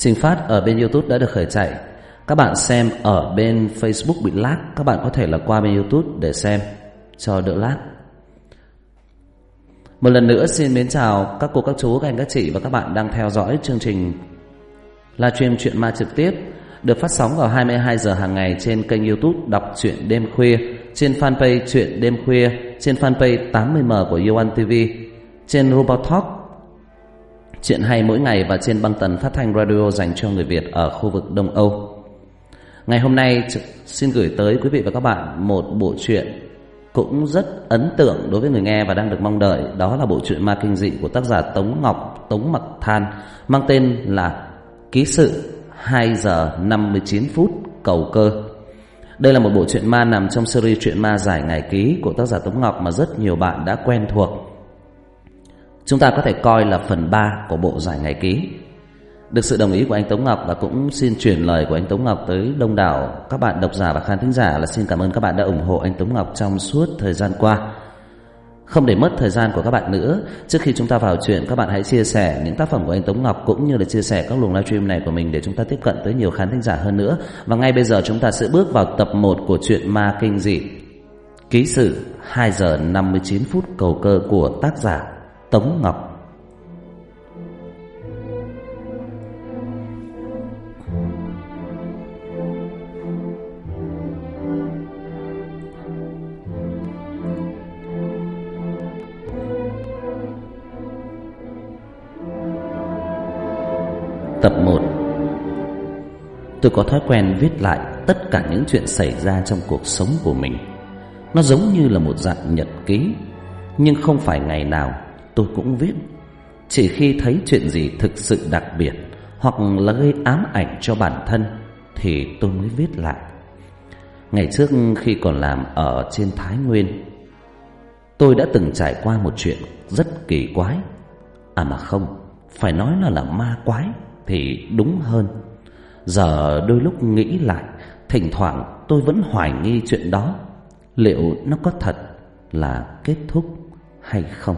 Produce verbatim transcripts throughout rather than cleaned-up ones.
Trình phát ở bên YouTube đã được khởi chạy. Các bạn xem ở bên Facebook bị lag, các bạn có thể là qua bên YouTube để xem cho đỡ lag. Một lần nữa xin mến chào các cô, các chú, các anh, các chị và các bạn đang theo dõi chương trình livestream Chuyện Ma trực tiếp được phát sóng vào hai mươi hai giờ hàng ngày trên kênh YouTube Đọc Truyện Đêm Khuya, trên fanpage Chuyện Đêm Khuya, trên fanpage tám mươi M của YouOne ti vi, trên Robot Talk Chuyện hay mỗi ngày và trên băng tần phát thanh radio dành cho người Việt ở khu vực Đông Âu. Ngày hôm nay xin gửi tới quý vị và các bạn một bộ truyện cũng rất ấn tượng đối với người nghe và đang được mong đợi. Đó là bộ truyện ma kinh dị của tác giả Tống Ngọc, Tống Mặc Than, mang tên là Ký sự hai giờ năm mươi chín phút cầu cơ. Đây là một bộ truyện ma nằm trong series truyện ma giải ngày ký của tác giả Tống Ngọc mà rất nhiều bạn đã quen thuộc. Chúng ta có thể coi là phần ba của bộ giải ngày ký. Được sự đồng ý của anh Tống Ngọc và cũng xin chuyển lời của anh Tống Ngọc tới đông đảo các bạn độc giả và khán thính giả là xin cảm ơn các bạn đã ủng hộ anh Tống Ngọc trong suốt thời gian qua. Không để mất thời gian của các bạn nữa, trước khi chúng ta vào chuyện, các bạn hãy chia sẻ những tác phẩm của anh Tống Ngọc cũng như là chia sẻ các luồng livestream này của mình để chúng ta tiếp cận tới nhiều khán thính giả hơn nữa. Và ngay bây giờ chúng ta sẽ bước vào tập một của truyện ma kinh dị Ký sự hai giờ năm mươi chín phút cầu cơ của tác giả Tống Ngọc. Tập một. Tôi có thói quen viết lại tất cả những chuyện xảy ra trong cuộc sống của mình. Nó giống như là một dạng nhật ký, nhưng không phải ngày nào tôi cũng viết. Chỉ khi thấy chuyện gì thực sự đặc biệt hoặc là gây ám ảnh cho bản thân thì tôi mới viết lại. Ngày trước khi còn làm ở trên Thái Nguyên, tôi đã từng trải qua một chuyện rất kỳ quái. À mà không, phải nói nó là ma quái thì đúng hơn. Giờ đôi lúc nghĩ lại, thỉnh thoảng tôi vẫn hoài nghi chuyện đó, liệu nó có thật là kết thúc hay không.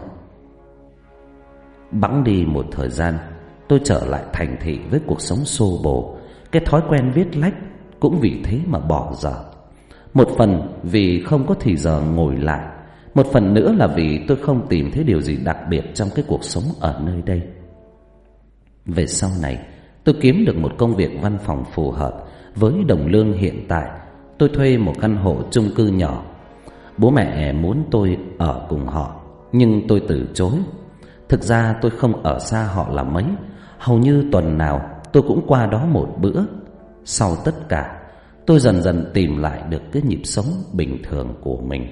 Bẵng đi một thời gian, tôi trở lại thành thị với cuộc sống xô bồ. Cái thói quen viết lách cũng vì thế mà bỏ dở. Một phần vì không có thì giờ ngồi lại, một phần nữa là vì tôi không tìm thấy điều gì đặc biệt trong cái cuộc sống ở nơi đây. Về sau này, tôi kiếm được một công việc văn phòng phù hợp với đồng lương hiện tại. Tôi thuê một căn hộ chung cư nhỏ. Bố mẹ muốn tôi ở cùng họ, nhưng tôi từ chối. Thực ra tôi không ở xa họ là mấy, hầu như tuần nào tôi cũng qua đó một bữa. Sau tất cả, tôi dần dần tìm lại được cái nhịp sống bình thường của mình.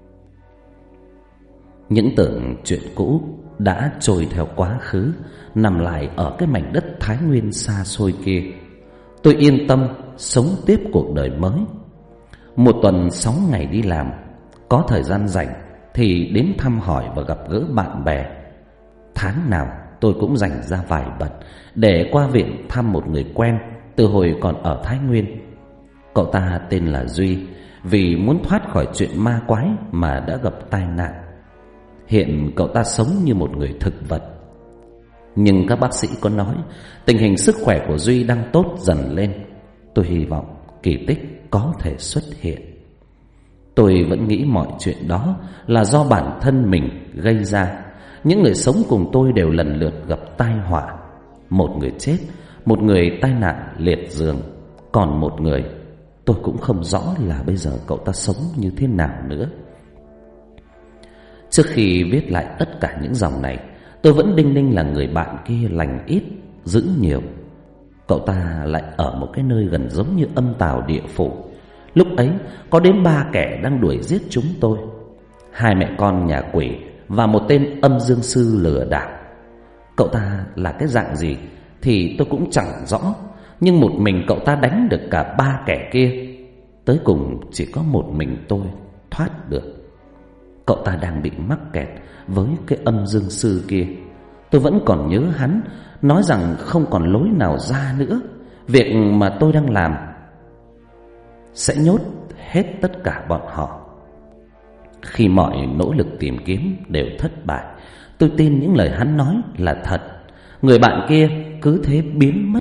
Những tưởng chuyện cũ đã trôi theo quá khứ, nằm lại ở cái mảnh đất Thái Nguyên xa xôi kia. Tôi yên tâm sống tiếp cuộc đời mới. Một tuần sáu ngày đi làm, có thời gian rảnh thì đến thăm hỏi và gặp gỡ bạn bè. Tháng nào tôi cũng dành ra vài bận để qua viện thăm một người quen từ hồi còn ở Thái Nguyên. Cậu ta tên là Duy, vì muốn thoát khỏi chuyện ma quái mà đã gặp tai nạn. Hiện cậu ta sống như một người thực vật. Nhưng các bác sĩ có nói tình hình sức khỏe của Duy đang tốt dần lên. Tôi hy vọng kỳ tích có thể xuất hiện. Tôi vẫn nghĩ mọi chuyện đó là do bản thân mình gây ra. Những người sống cùng tôi đều lần lượt gặp tai họa. Một người chết, một người tai nạn liệt giường, còn một người tôi cũng không rõ là bây giờ cậu ta sống như thế nào nữa. Trước khi viết lại tất cả những dòng này, tôi vẫn đinh ninh là người bạn kia lành ít giữ nhiều. Cậu ta lại ở một cái nơi gần giống như âm tào địa phủ. Lúc ấy có đến ba kẻ đang đuổi giết chúng tôi. Hai mẹ con nhà quỷ và một tên âm dương sư lừa đảo. Cậu ta là cái dạng gì thì tôi cũng chẳng rõ, nhưng một mình cậu ta đánh được cả ba kẻ kia. Tới cùng chỉ có một mình tôi thoát được. Cậu ta đang bị mắc kẹt với cái âm dương sư kia. Tôi vẫn còn nhớ hắn nói rằng không còn lối nào ra nữa. Việc mà tôi đang làm sẽ nhốt hết tất cả bọn họ. Khi mọi nỗ lực tìm kiếm đều thất bại, tôi tin những lời hắn nói là thật. Người bạn kia cứ thế biến mất,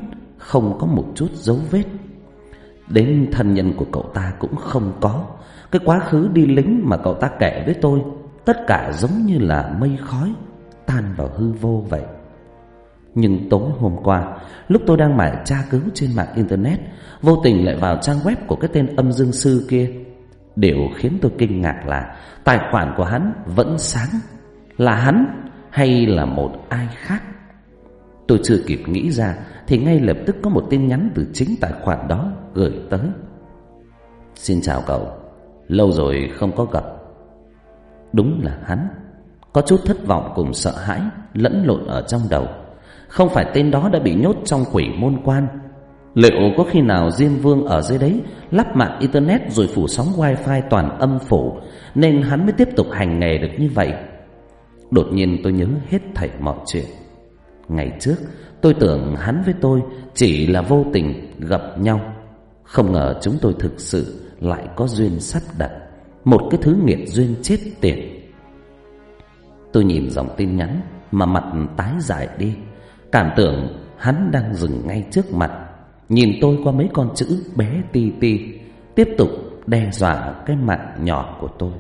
không có một chút dấu vết. Đến thân nhân của cậu ta cũng không có. Cái quá khứ đi lính mà cậu ta kể với tôi, tất cả giống như là mây khói tan vào hư vô vậy. Nhưng tối hôm qua, lúc tôi đang mải tra cứu trên mạng internet, vô tình lại vào trang web của cái tên âm dương sư kia. Điều khiến tôi kinh ngạc là tài khoản của hắn vẫn sáng. Là hắn hay là một ai khác? Tôi chưa kịp nghĩ ra thì ngay lập tức có một tin nhắn từ chính tài khoản đó gửi tới. Xin chào cậu, lâu rồi không có gặp. Đúng là hắn. Có chút thất vọng cùng sợ hãi lẫn lộn ở trong đầu. Không phải tên đó đã bị nhốt trong quỷ môn quan? Liệu có khi nào Diêm Vương ở dưới đấy lắp mạng internet rồi phủ sóng wifi toàn âm phủ, nên hắn mới tiếp tục hành nghề được như vậy? Đột nhiên tôi nhớ hết thảy mọi chuyện. Ngày trước tôi tưởng hắn với tôi chỉ là vô tình gặp nhau, không ngờ chúng tôi thực sự lại có duyên sắp đặt, một cái thứ nghiệt duyên chết tiệt. Tôi nhìn dòng tin nhắn mà mặt tái dại đi, cảm tưởng hắn đang dừng ngay trước mặt, nhìn tôi qua mấy con chữ bé ti ti, tiếp tục đe dọa cái mạng nhỏ của tôi.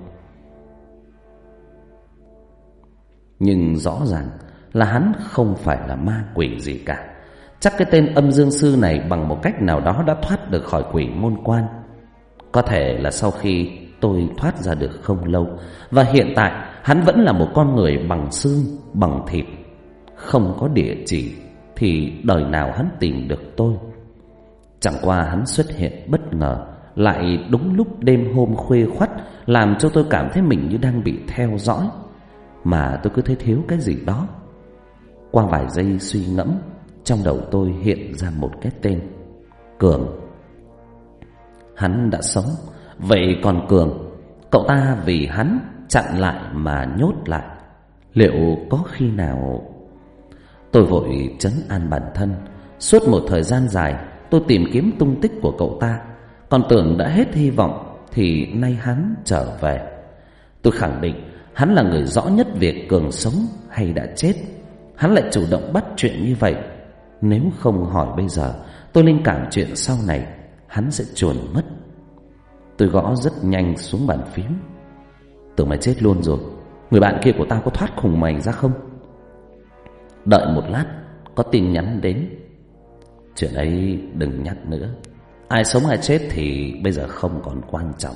Nhưng rõ ràng là hắn không phải là ma quỷ gì cả. Chắc cái tên âm dương sư này bằng một cách nào đó đã thoát được khỏi quỷ môn quan. Có thể là sau khi tôi thoát ra được không lâu, và hiện tại hắn vẫn là một con người bằng xương, bằng thịt. Không có địa chỉ thì đời nào hắn tìm được tôi. Chẳng qua hắn xuất hiện bất ngờ, lại đúng lúc đêm hôm khuya khoắt, làm cho tôi cảm thấy mình như đang bị theo dõi. Mà tôi cứ thấy thiếu cái gì đó. Qua vài giây suy ngẫm, trong đầu tôi hiện ra một cái tên: Cường. Hắn đã sống, vậy còn Cường? Cậu ta vì hắn chặn lại mà nhốt lại, liệu có khi nào? Tôi vội trấn an bản thân. Suốt một thời gian dài tôi tìm kiếm tung tích của cậu ta, còn tưởng đã hết hy vọng thì nay hắn trở về. Tôi khẳng định hắn là người rõ nhất việc Cường sống hay đã chết. Hắn lại chủ động bắt chuyện như vậy. Nếu không hỏi bây giờ, tôi linh cảm chuyện sau này hắn sẽ chuồn mất. Tôi gõ rất nhanh xuống bàn phím. Tưởng mày chết luôn rồi. Người bạn kia của tao có thoát khủng mày ra không? Đợi một lát, có tin nhắn đến. Chuyện ấy đừng nhắc nữa. Ai sống ai chết thì bây giờ không còn quan trọng.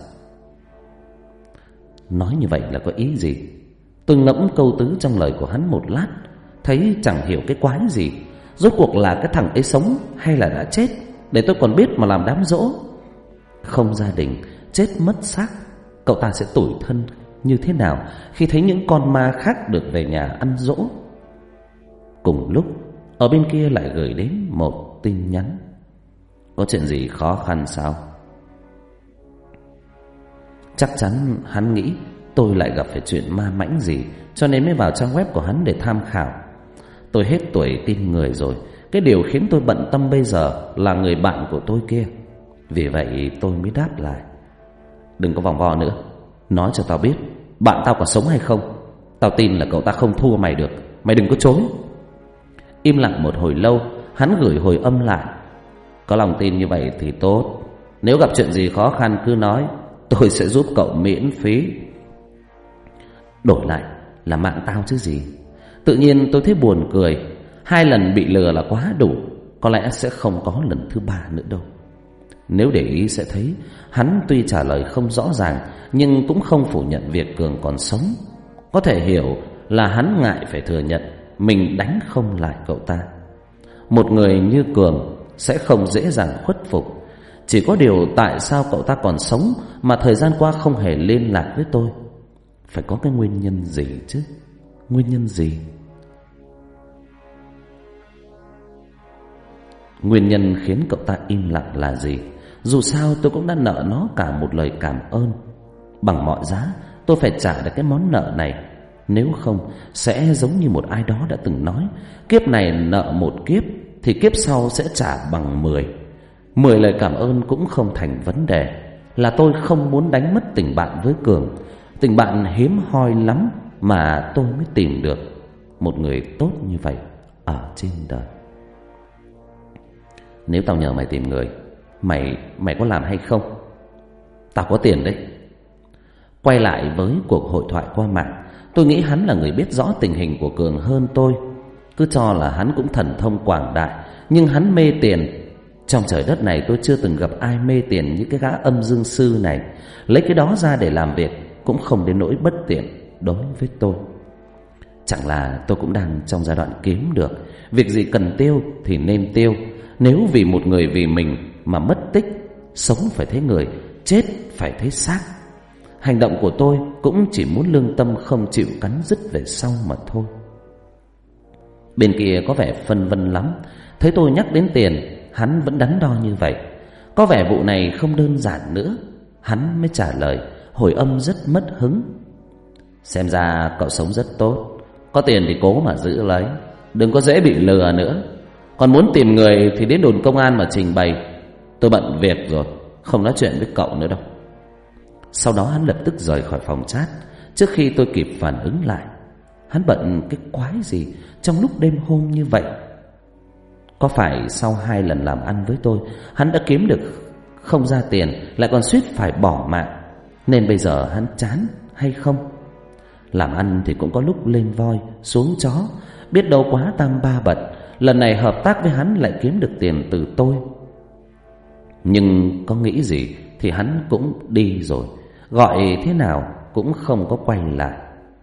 Nói như vậy là có ý gì? Tôi ngẫm câu tứ trong lời của hắn một lát, thấy chẳng hiểu cái quái gì. Rốt cuộc là cái thằng ấy sống hay là đã chết, để tôi còn biết mà làm đám giỗ. Không gia đình, chết mất xác, cậu ta sẽ tủi thân như thế nào khi thấy những con ma khác được về nhà ăn giỗ. Cùng lúc, ở bên kia lại gửi đến một tin nhắn: Có chuyện gì khó khăn sao? Chắc chắn hắn nghĩ tôi lại gặp phải chuyện ma mãnh gì, cho nên mới vào trang web của hắn để tham khảo. Tôi hết tuổi tin người rồi. Cái điều khiến tôi bận tâm bây giờ là người bạn của tôi kia. Vì vậy tôi mới đáp lại: Đừng có vòng vo nữa, nói cho tao biết bạn tao có sống hay không. Tao tin là cậu ta không thua mày được. Mày đừng có chối. Im lặng một hồi lâu, hắn gửi hồi âm lại: Có lòng tin như vậy thì tốt. Nếu gặp chuyện gì khó khăn cứ nói, tôi sẽ giúp cậu miễn phí. Đổi lại là mạng tao chứ gì. Tự nhiên tôi thấy buồn cười. Hai lần bị lừa là quá đủ, có lẽ sẽ không có lần thứ ba nữa đâu. Nếu để ý sẽ thấy hắn tuy trả lời không rõ ràng, nhưng cũng không phủ nhận việc Cường còn sống. Có thể hiểu là hắn ngại phải thừa nhận mình đánh không lại cậu ta. Một người như Cường sẽ không dễ dàng khuất phục. Chỉ có điều tại sao cậu ta còn sống mà thời gian qua không hề liên lạc với tôi? Phải có cái nguyên nhân gì chứ? Nguyên nhân gì? Nguyên nhân khiến cậu ta im lặng là gì? Dù sao tôi cũng đã nợ nó cả một lời cảm ơn. Bằng mọi giá tôi phải trả được cái món nợ này. Nếu không sẽ giống như một ai đó đã từng nói: kiếp này nợ một kiếp thì kiếp sau sẽ trả bằng mười. Mười lời cảm ơn cũng không thành vấn đề. Là tôi không muốn đánh mất tình bạn với Cường. Tình bạn hiếm hoi lắm mà tôi mới tìm được một người tốt như vậy ở trên đời. Nếu tao nhờ mày tìm người, Mày mày có làm hay không? Tao có tiền đấy. Quay lại với cuộc hội thoại qua mạng, tôi nghĩ hắn là người biết rõ tình hình của Cường hơn tôi. Cứ cho là hắn cũng thần thông quảng đại, nhưng hắn mê tiền. Trong trời đất này tôi chưa từng gặp ai mê tiền như cái gã âm dương sư này. Lấy cái đó ra để làm việc cũng không đến nỗi bất tiện đối với tôi. Chẳng là tôi cũng đang trong giai đoạn kiếm được. Việc gì cần tiêu thì nên tiêu. Nếu vì một người vì mình mà mất tích, sống phải thấy người, chết phải thấy xác. Hành động của tôi cũng chỉ muốn lương tâm không chịu cắn rứt về sau mà thôi. Bên kia có vẻ phân vân lắm. Thấy tôi nhắc đến tiền, hắn vẫn đắn đo như vậy. Có vẻ vụ này không đơn giản nữa. Hắn mới trả lời, hồi âm rất mất hứng. Xem ra cậu sống rất tốt. Có tiền thì cố mà giữ lấy, đừng có dễ bị lừa nữa. Còn muốn tìm người thì đến đồn công an mà trình bày. Tôi bận việc rồi, không nói chuyện với cậu nữa đâu. Sau đó hắn lập tức rời khỏi phòng chat. Trước khi tôi kịp phản ứng lại, hắn bận cái quái gì trong lúc đêm hôm như vậy? Có phải sau hai lần làm ăn với tôi, hắn đã kiếm được không ra tiền, lại còn suýt phải bỏ mạng, nên bây giờ hắn chán hay không? Làm ăn thì cũng có lúc lên voi xuống chó, biết đâu quá tam ba bận. Lần này hợp tác với hắn lại kiếm được tiền từ tôi. Nhưng có nghĩ gì thì hắn cũng đi rồi, gọi thế nào cũng không có quay lại.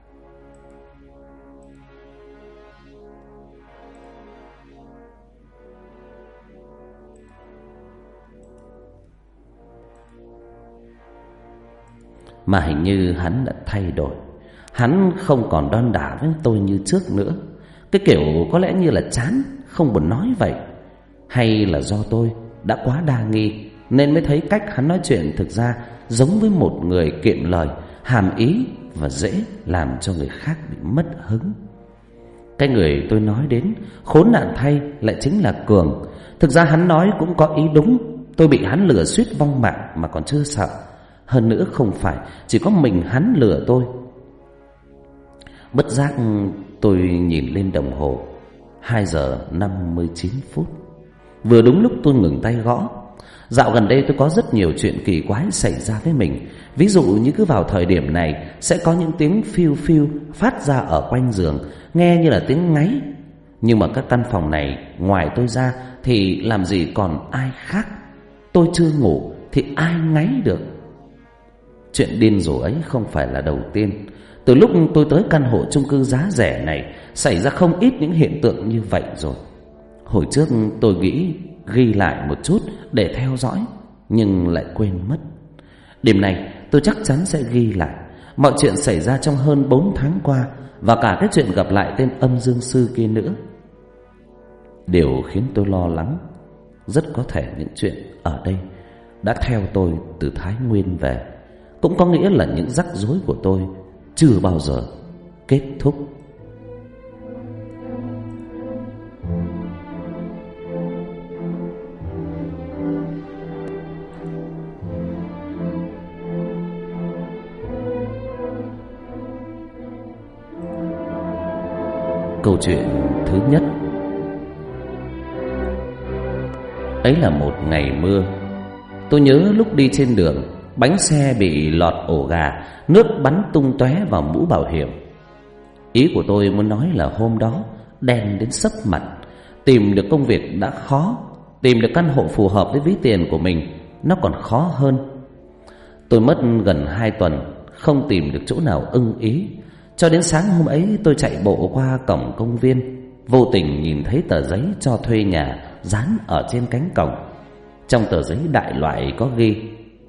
Mà hình như hắn đã thay đổi. Hắn không còn đon đả với tôi như trước nữa. Cái kiểu có lẽ như là chán, không buồn nói vậy. Hay là do tôi đã quá đa nghi, nên mới thấy cách hắn nói chuyện thực ra giống với một người kiệm lời, hàm ý và dễ làm cho người khác bị mất hứng. Cái người tôi nói đến, khốn nạn thay, lại chính là Cường. Thực ra hắn nói cũng có ý đúng. Tôi bị hắn lừa suýt vong mạng mà còn chưa sợ. Hơn nữa không phải chỉ có mình hắn lừa tôi. Bất giác tôi nhìn lên đồng hồ, hai giờ năm mươi chín phút. Vừa đúng lúc tôi ngừng tay gõ. Dạo gần đây tôi có rất nhiều chuyện kỳ quái xảy ra với mình. Ví dụ như cứ vào thời điểm này sẽ có những tiếng phiêu phiêu phát ra ở quanh giường, nghe như là tiếng ngáy. Nhưng mà các căn phòng này ngoài tôi ra thì làm gì còn ai khác. Tôi chưa ngủ thì ai ngáy được. Chuyện điên rồ ấy không phải là đầu tiên. Từ lúc tôi tới căn hộ chung cư giá rẻ này, xảy ra không ít những hiện tượng như vậy rồi. Hồi trước tôi nghĩ ghi lại một chút để theo dõi, nhưng lại quên mất. Đêm này tôi chắc chắn sẽ ghi lại mọi chuyện xảy ra trong hơn bốn tháng qua, và cả cái chuyện gặp lại tên âm dương sư kia nữa. Điều khiến tôi lo lắng, rất có thể những chuyện ở đây đã theo tôi từ Thái Nguyên về. Cũng có nghĩa là những rắc rối của tôi chưa bao giờ kết thúc. Câu chuyện thứ nhất. Ấy là một ngày mưa. Tôi nhớ lúc đi trên đường, bánh xe bị lọt ổ gà, nước bắn tung tóe vào mũ bảo hiểm. Ý của tôi muốn nói là hôm đó đen đến sấp mặt. Tìm được công việc đã khó, tìm được căn hộ phù hợp với ví tiền của mình nó còn khó hơn. Tôi mất gần hai tuần không tìm được chỗ nào ưng ý. Cho đến sáng hôm ấy tôi chạy bộ qua cổng công viên, vô tình nhìn thấy tờ giấy cho thuê nhà dán ở trên cánh cổng. Trong tờ giấy đại loại có ghi: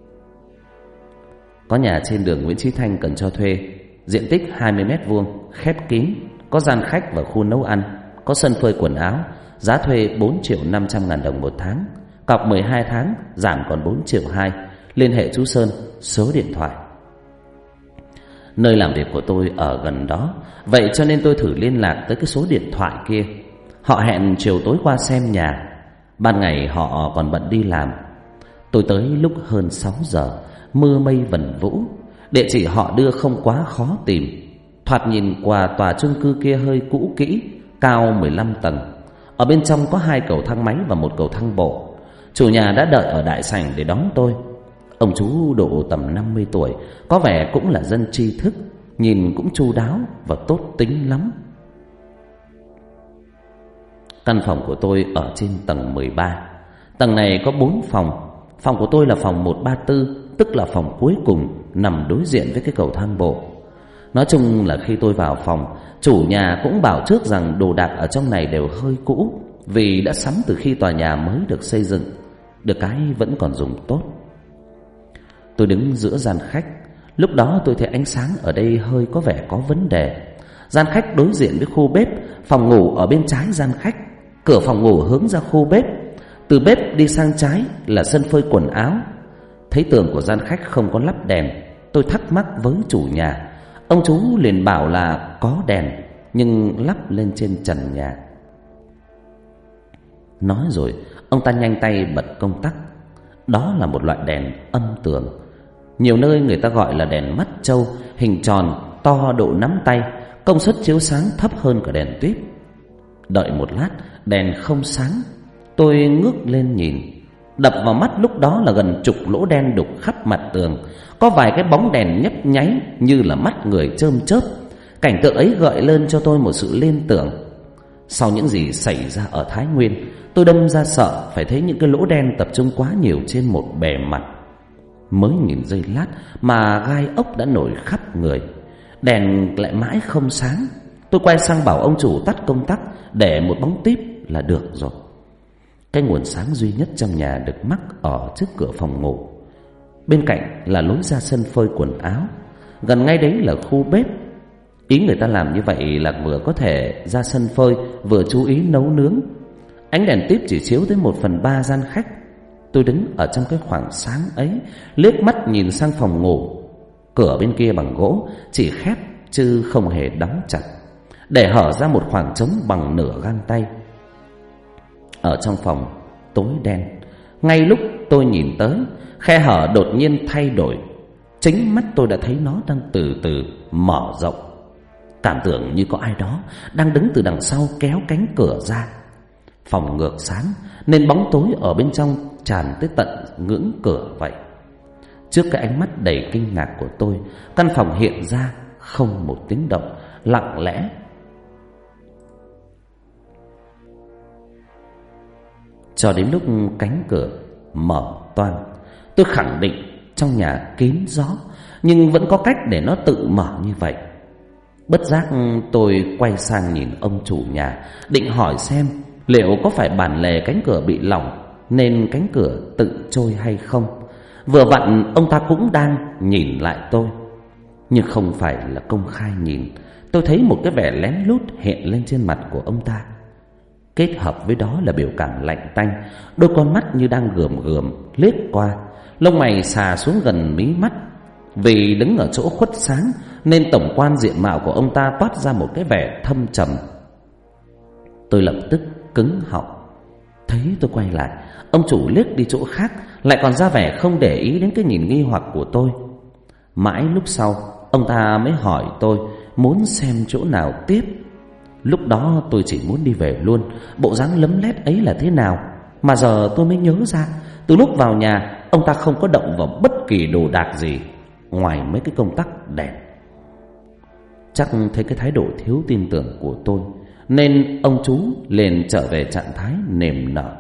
có nhà trên đường Nguyễn Chí Thanh cần cho thuê, diện tích hai mươi mét vuông, khép kín, có gian khách và khu nấu ăn, có sân phơi quần áo, giá thuê bốn triệu năm trăm ngàn đồng một tháng, cọc mười hai tháng, giảm còn bốn triệu hai. Liên hệ chú Sơn, số điện thoại. Nơi làm việc của tôi ở gần đó, vậy cho nên tôi thử liên lạc tới cái số điện thoại kia. Họ hẹn chiều tối qua xem nhà, ban ngày họ còn bận đi làm. Tôi tới lúc hơn sáu giờ, mưa mây vần vũ. Địa chỉ họ đưa không quá khó tìm. Thoạt nhìn qua tòa chung cư kia hơi cũ kỹ, cao mười lăm tầng. Ở bên trong có hai cầu thang máy và một cầu thang bộ. Chủ nhà đã đợi ở đại sảnh để đón tôi. Ông chú độ tầm năm mươi tuổi, có vẻ cũng là dân tri thức, nhìn cũng chu đáo và tốt tính lắm. Căn phòng của tôi ở trên tầng mười ba. Tầng này có bốn phòng. Phòng của tôi là phòng một ba tư, tức là phòng cuối cùng, nằm đối diện với cái cầu thang bộ. Nói chung là khi tôi vào phòng, chủ nhà cũng bảo trước rằng đồ đạc ở trong này đều hơi cũ, vì đã sắm từ khi tòa nhà mới được xây dựng, được cái vẫn còn dùng tốt. Tôi đứng giữa gian khách. Lúc đó tôi thấy ánh sáng ở đây hơi có vẻ có vấn đề. Gian khách đối diện với khu bếp, phòng ngủ ở bên trái gian khách. Cửa phòng ngủ hướng ra khu bếp. Từ bếp đi sang trái là sân phơi quần áo. Thấy tường của gian khách không có lắp đèn, tôi thắc mắc với chủ nhà. Ông chú liền bảo là có đèn, nhưng lắp lên trên trần nhà. Nói rồi ông ta nhanh tay bật công tắc. Đó là một loại đèn âm tường, nhiều nơi người ta gọi là đèn mắt trâu, hình tròn, to độ nắm tay, công suất chiếu sáng thấp hơn cả đèn tuyếp. Đợi một lát, đèn không sáng. Tôi ngước lên nhìn. Đập vào mắt lúc đó là gần chục lỗ đen đục khắp mặt tường. Có vài cái bóng đèn nhấp nháy như là mắt người chớm chớp. Cảnh tượng ấy gợi lên cho tôi một sự liên tưởng. Sau những gì xảy ra ở Thái Nguyên, tôi đâm ra sợ phải thấy những cái lỗ đen tập trung quá nhiều trên một bề mặt. Mới nhìn giây lát mà gai ốc đã nổi khắp người. Đèn lại mãi không sáng. Tôi quay sang bảo ông chủ tắt công tắc, để một bóng típ là được rồi. Cái nguồn sáng duy nhất trong nhà được mắc ở trước cửa phòng ngủ. Bên cạnh là lối ra sân phơi quần áo. Gần ngay đấy là khu bếp. Ý người ta làm như vậy là vừa có thể ra sân phơi, vừa chú ý nấu nướng. Ánh đèn típ chỉ chiếu tới một phần ba gian khách. Tôi đứng ở trong cái khoảng sáng ấy, liếc mắt nhìn sang phòng ngủ. Cửa bên kia bằng gỗ, chỉ khép chứ không hề đóng chặt, để hở ra một khoảng trống bằng nửa gang tay. Ở trong phòng tối đen. Ngay lúc tôi nhìn tới, khe hở đột nhiên thay đổi. Chính mắt tôi đã thấy nó đang từ từ mở rộng. Cảm tưởng như có ai đó đang đứng từ đằng sau kéo cánh cửa ra. Phòng ngược sáng nên bóng tối ở bên trong tràn tới tận ngưỡng cửa vậy. Trước cái ánh mắt đầy kinh ngạc của tôi, căn phòng hiện ra không một tiếng động, lặng lẽ. Cho đến lúc cánh cửa mở toang, tôi khẳng định trong nhà kín gió, nhưng vẫn có cách để nó tự mở như vậy. Bất giác tôi quay sang nhìn ông chủ nhà, định hỏi xem liệu có phải bản lề cánh cửa bị lỏng nên cánh cửa tự trôi hay không. Vừa vặn ông ta cũng đang nhìn lại tôi, nhưng không phải là công khai nhìn. Tôi thấy một cái vẻ lén lút hiện lên trên mặt của ông ta, kết hợp với đó là biểu cảm lạnh tanh. Đôi con mắt như đang gườm gườm liếc qua, lông mày xà xuống gần mí mắt. Vì đứng ở chỗ khuất sáng nên tổng quan diện mạo của ông ta toát ra một cái vẻ thâm trầm. Tôi lập tức cứng họng. Thấy tôi quay lại, ông chủ liếc đi chỗ khác, lại còn ra vẻ không để ý đến cái nhìn nghi hoặc của tôi. Mãi lúc sau ông ta mới hỏi tôi muốn xem chỗ nào tiếp. Lúc đó tôi chỉ muốn đi về luôn. Bộ dáng lấm lét ấy là thế nào mà giờ tôi mới nhớ ra, từ lúc vào nhà ông ta không có động vào bất kỳ đồ đạc gì ngoài mấy cái công tắc đèn. Chắc thấy cái thái độ thiếu tin tưởng của tôi nên ông chú liền trở về trạng thái nềm nở.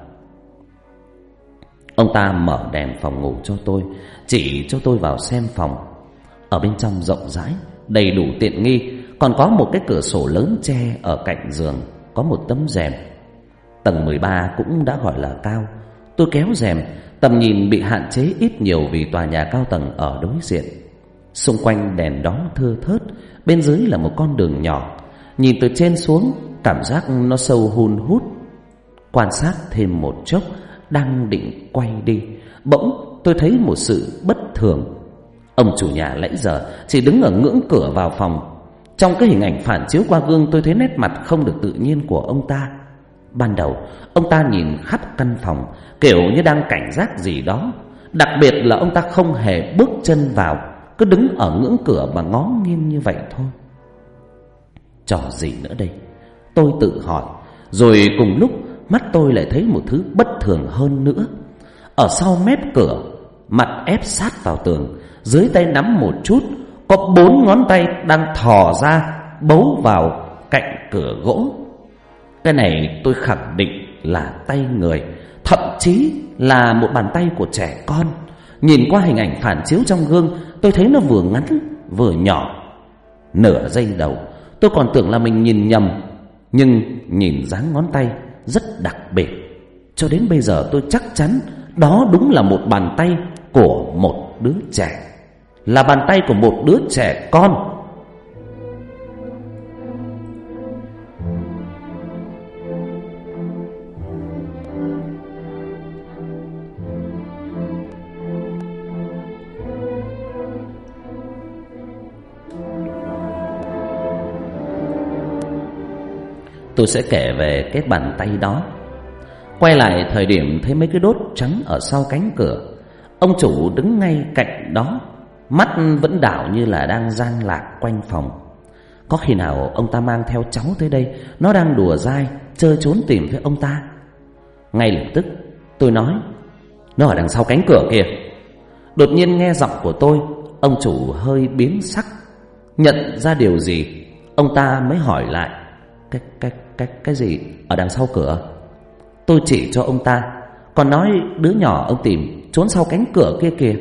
Ông ta mở đèn phòng ngủ cho tôi, chỉ cho tôi vào xem phòng. Ở bên trong rộng rãi, đầy đủ tiện nghi, còn có một cái cửa sổ lớn che ở cạnh giường, có một tấm rèm. Tầng mười ba cũng đã gọi là cao. Tôi kéo rèm, tầm nhìn bị hạn chế ít nhiều vì tòa nhà cao tầng ở đối diện. Xung quanh đèn đóm thưa thớt, bên dưới là một con đường nhỏ. Nhìn từ trên xuống, cảm giác nó sâu hun hút. Quan sát thêm một chốc, đang định quay đi, bỗng tôi thấy một sự bất thường. Ông chủ nhà nãy giờ chỉ đứng ở ngưỡng cửa vào phòng. Trong cái hình ảnh phản chiếu qua gương, tôi thấy nét mặt không được tự nhiên của ông ta. Ban đầu ông ta nhìn khắp căn phòng, kiểu như đang cảnh giác gì đó. Đặc biệt là ông ta không hề bước chân vào, cứ đứng ở ngưỡng cửa mà ngó nghiêng như vậy thôi. Trò gì nữa đây? Tôi tự hỏi. Rồi cùng lúc mắt tôi lại thấy một thứ bất thường hơn nữa. Ở sau mép cửa, mặt ép sát vào tường, dưới tay nắm một chút, có bốn ngón tay đang thò ra bấu vào cạnh cửa gỗ. Cái này tôi khẳng định là tay người, thậm chí là một bàn tay của trẻ con. Nhìn qua hình ảnh phản chiếu trong gương, tôi thấy nó vừa ngắn vừa nhỏ. Nửa giây đầu tôi còn tưởng là mình nhìn nhầm, nhưng nhìn dáng ngón tay rất đặc biệt. Cho đến bây giờ tôi chắc chắn đó đúng là một bàn tay của một đứa trẻ, là bàn tay của một đứa trẻ con. Tôi sẽ kể về cái bàn tay đó. Quay lại thời điểm thấy mấy cái đốt trắng ở sau cánh cửa. Ông chủ đứng ngay cạnh đó, mắt vẫn đảo như là đang giang lạc quanh phòng. Có khi nào ông ta mang theo cháu tới đây, nó đang đùa dai chơi trốn tìm với ông ta? Ngay lập tức tôi nói: nó ở đằng sau cánh cửa kìa. Đột nhiên nghe giọng của tôi, ông chủ hơi biến sắc. Nhận ra điều gì, ông ta mới hỏi lại: Cái, cái, cái, cái gì ở đằng sau cửa? Tôi chỉ cho ông ta, còn nói đứa nhỏ ông tìm trốn sau cánh cửa kia kìa.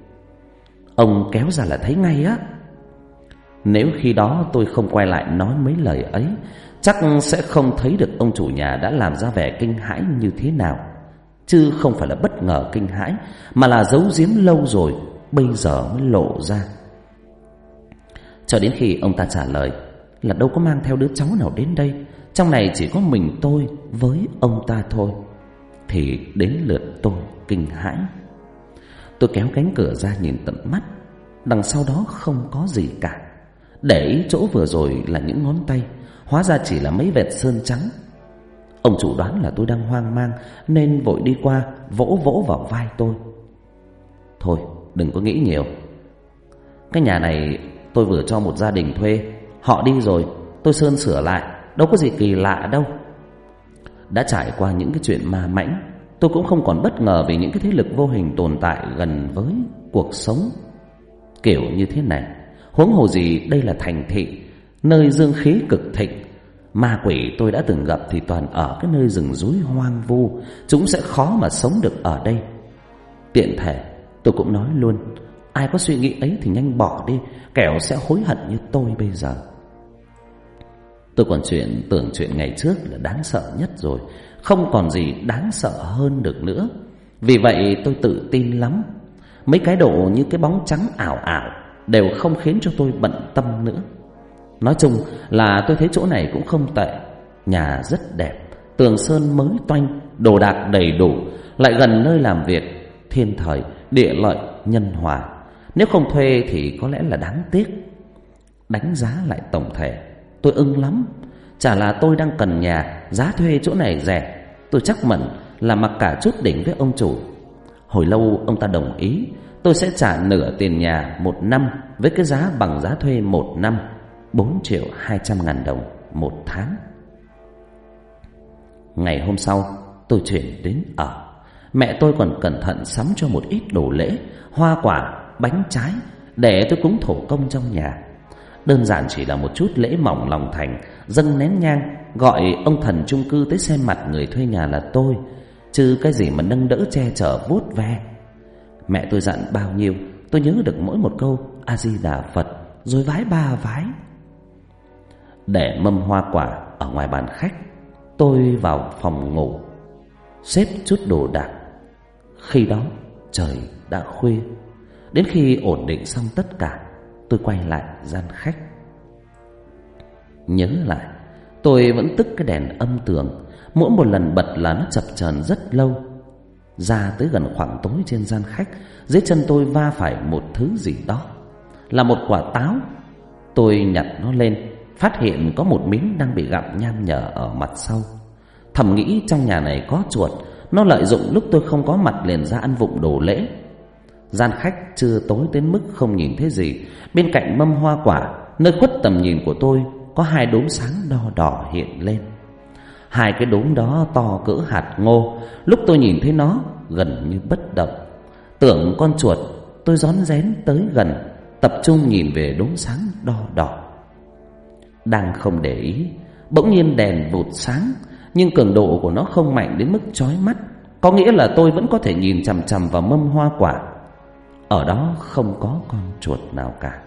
Ông kéo ra là thấy ngay á. Nếu khi đó tôi không quay lại nói mấy lời ấy, chắc sẽ không thấy được ông chủ nhà đã làm ra vẻ kinh hãi như thế nào. Chứ không phải là bất ngờ kinh hãi, mà là giấu giếm lâu rồi, bây giờ mới lộ ra. Cho đến khi ông ta trả lời là đâu có mang theo đứa cháu nào đến đây, trong này chỉ có mình tôi với ông ta thôi, thì đến lượt tôi kinh hãi. Tôi kéo cánh cửa ra nhìn tận mắt. Đằng sau đó không có gì cả. Để ý chỗ vừa rồi là những ngón tay, hóa ra chỉ là mấy vệt sơn trắng. Ông chủ đoán là tôi đang hoang mang nên vội đi qua vỗ vỗ vào vai tôi: thôi đừng có nghĩ nhiều. Cái nhà này tôi vừa cho một gia đình thuê, họ đi rồi tôi sơn sửa lại, đâu có gì kỳ lạ đâu. Đã trải qua những cái chuyện ma mãnh, tôi cũng không còn bất ngờ vì những cái thế lực vô hình tồn tại gần với cuộc sống kiểu như thế này. Huống hồ gì đây là thành thị, nơi dương khí cực thịnh. Ma quỷ tôi đã từng gặp thì toàn ở cái nơi rừng núi hoang vu, chúng sẽ khó mà sống được ở đây. Tiện thể tôi cũng nói luôn, ai có suy nghĩ ấy thì nhanh bỏ đi, kẻo sẽ hối hận như tôi bây giờ. Tôi còn chuyện tưởng chuyện ngày trước là đáng sợ nhất rồi, không còn gì đáng sợ hơn được nữa. Vì vậy tôi tự tin lắm. Mấy cái độ như cái bóng trắng ảo ảo đều không khiến cho tôi bận tâm nữa. Nói chung là tôi thấy chỗ này cũng không tệ. Nhà rất đẹp, tường sơn mới toanh, đồ đạc đầy đủ, lại gần nơi làm việc, thiên thời, địa lợi, nhân hòa. Nếu không thuê thì có lẽ là đáng tiếc. Đánh giá lại tổng thể, tôi ưng lắm. Chả là tôi đang cần nhà, giá thuê chỗ này rẻ, tôi chắc mẩn là mặc cả chút đỉnh với ông chủ. Hồi lâu ông ta đồng ý, tôi sẽ trả nửa tiền nhà một năm với cái giá bằng giá thuê một năm, bốn triệu hai trăm ngàn đồng một tháng. Ngày hôm sau tôi chuyển đến ở. Mẹ tôi còn cẩn thận sắm cho một ít đồ lễ, hoa quả, bánh trái để tôi cúng thổ công trong nhà. Đơn giản chỉ là một chút lễ mỏng lòng thành, dâng nén nhang, gọi ông thần chung cư tới xem mặt người thuê nhà là tôi, chứ cái gì mà nâng đỡ che chở vuốt ve. Mẹ tôi dặn bao nhiêu tôi nhớ được mỗi một câu A Di Đà Phật, rồi vái ba vái. Để mâm hoa quả ở ngoài bàn khách, tôi vào phòng ngủ xếp chút đồ đạc. Khi đó trời đã khuya. Đến khi ổn định xong tất cả, tôi quay lại gian khách. Nhớ lại, tôi vẫn tức cái đèn âm tường. Mỗi một lần bật là nó chập chờn rất lâu. Ra tới gần khoảng tối trên gian khách, dưới chân tôi va phải một thứ gì đó, là một quả táo. Tôi nhặt nó lên, phát hiện có một miếng đang bị gặm nham nhở ở mặt sau. Thầm nghĩ trong nhà này có chuột, nó lợi dụng lúc tôi không có mặt liền ra ăn vụng đồ lễ. Gian khách chưa tối đến mức không nhìn thấy gì. Bên cạnh mâm hoa quả, nơi khuất tầm nhìn của tôi, có hai đốm sáng đo đỏ hiện lên. Hai cái đốm đó to cỡ hạt ngô. Lúc tôi nhìn thấy nó gần như bất động. Tưởng con chuột, tôi rón rén tới gần, tập trung nhìn về đốm sáng đo đỏ. Đang không để ý, bỗng nhiên đèn vụt sáng, nhưng cường độ của nó không mạnh đến mức chói mắt. Có nghĩa là tôi vẫn có thể nhìn chằm chằm vào mâm hoa quả. Ở đó không có con chuột nào cả.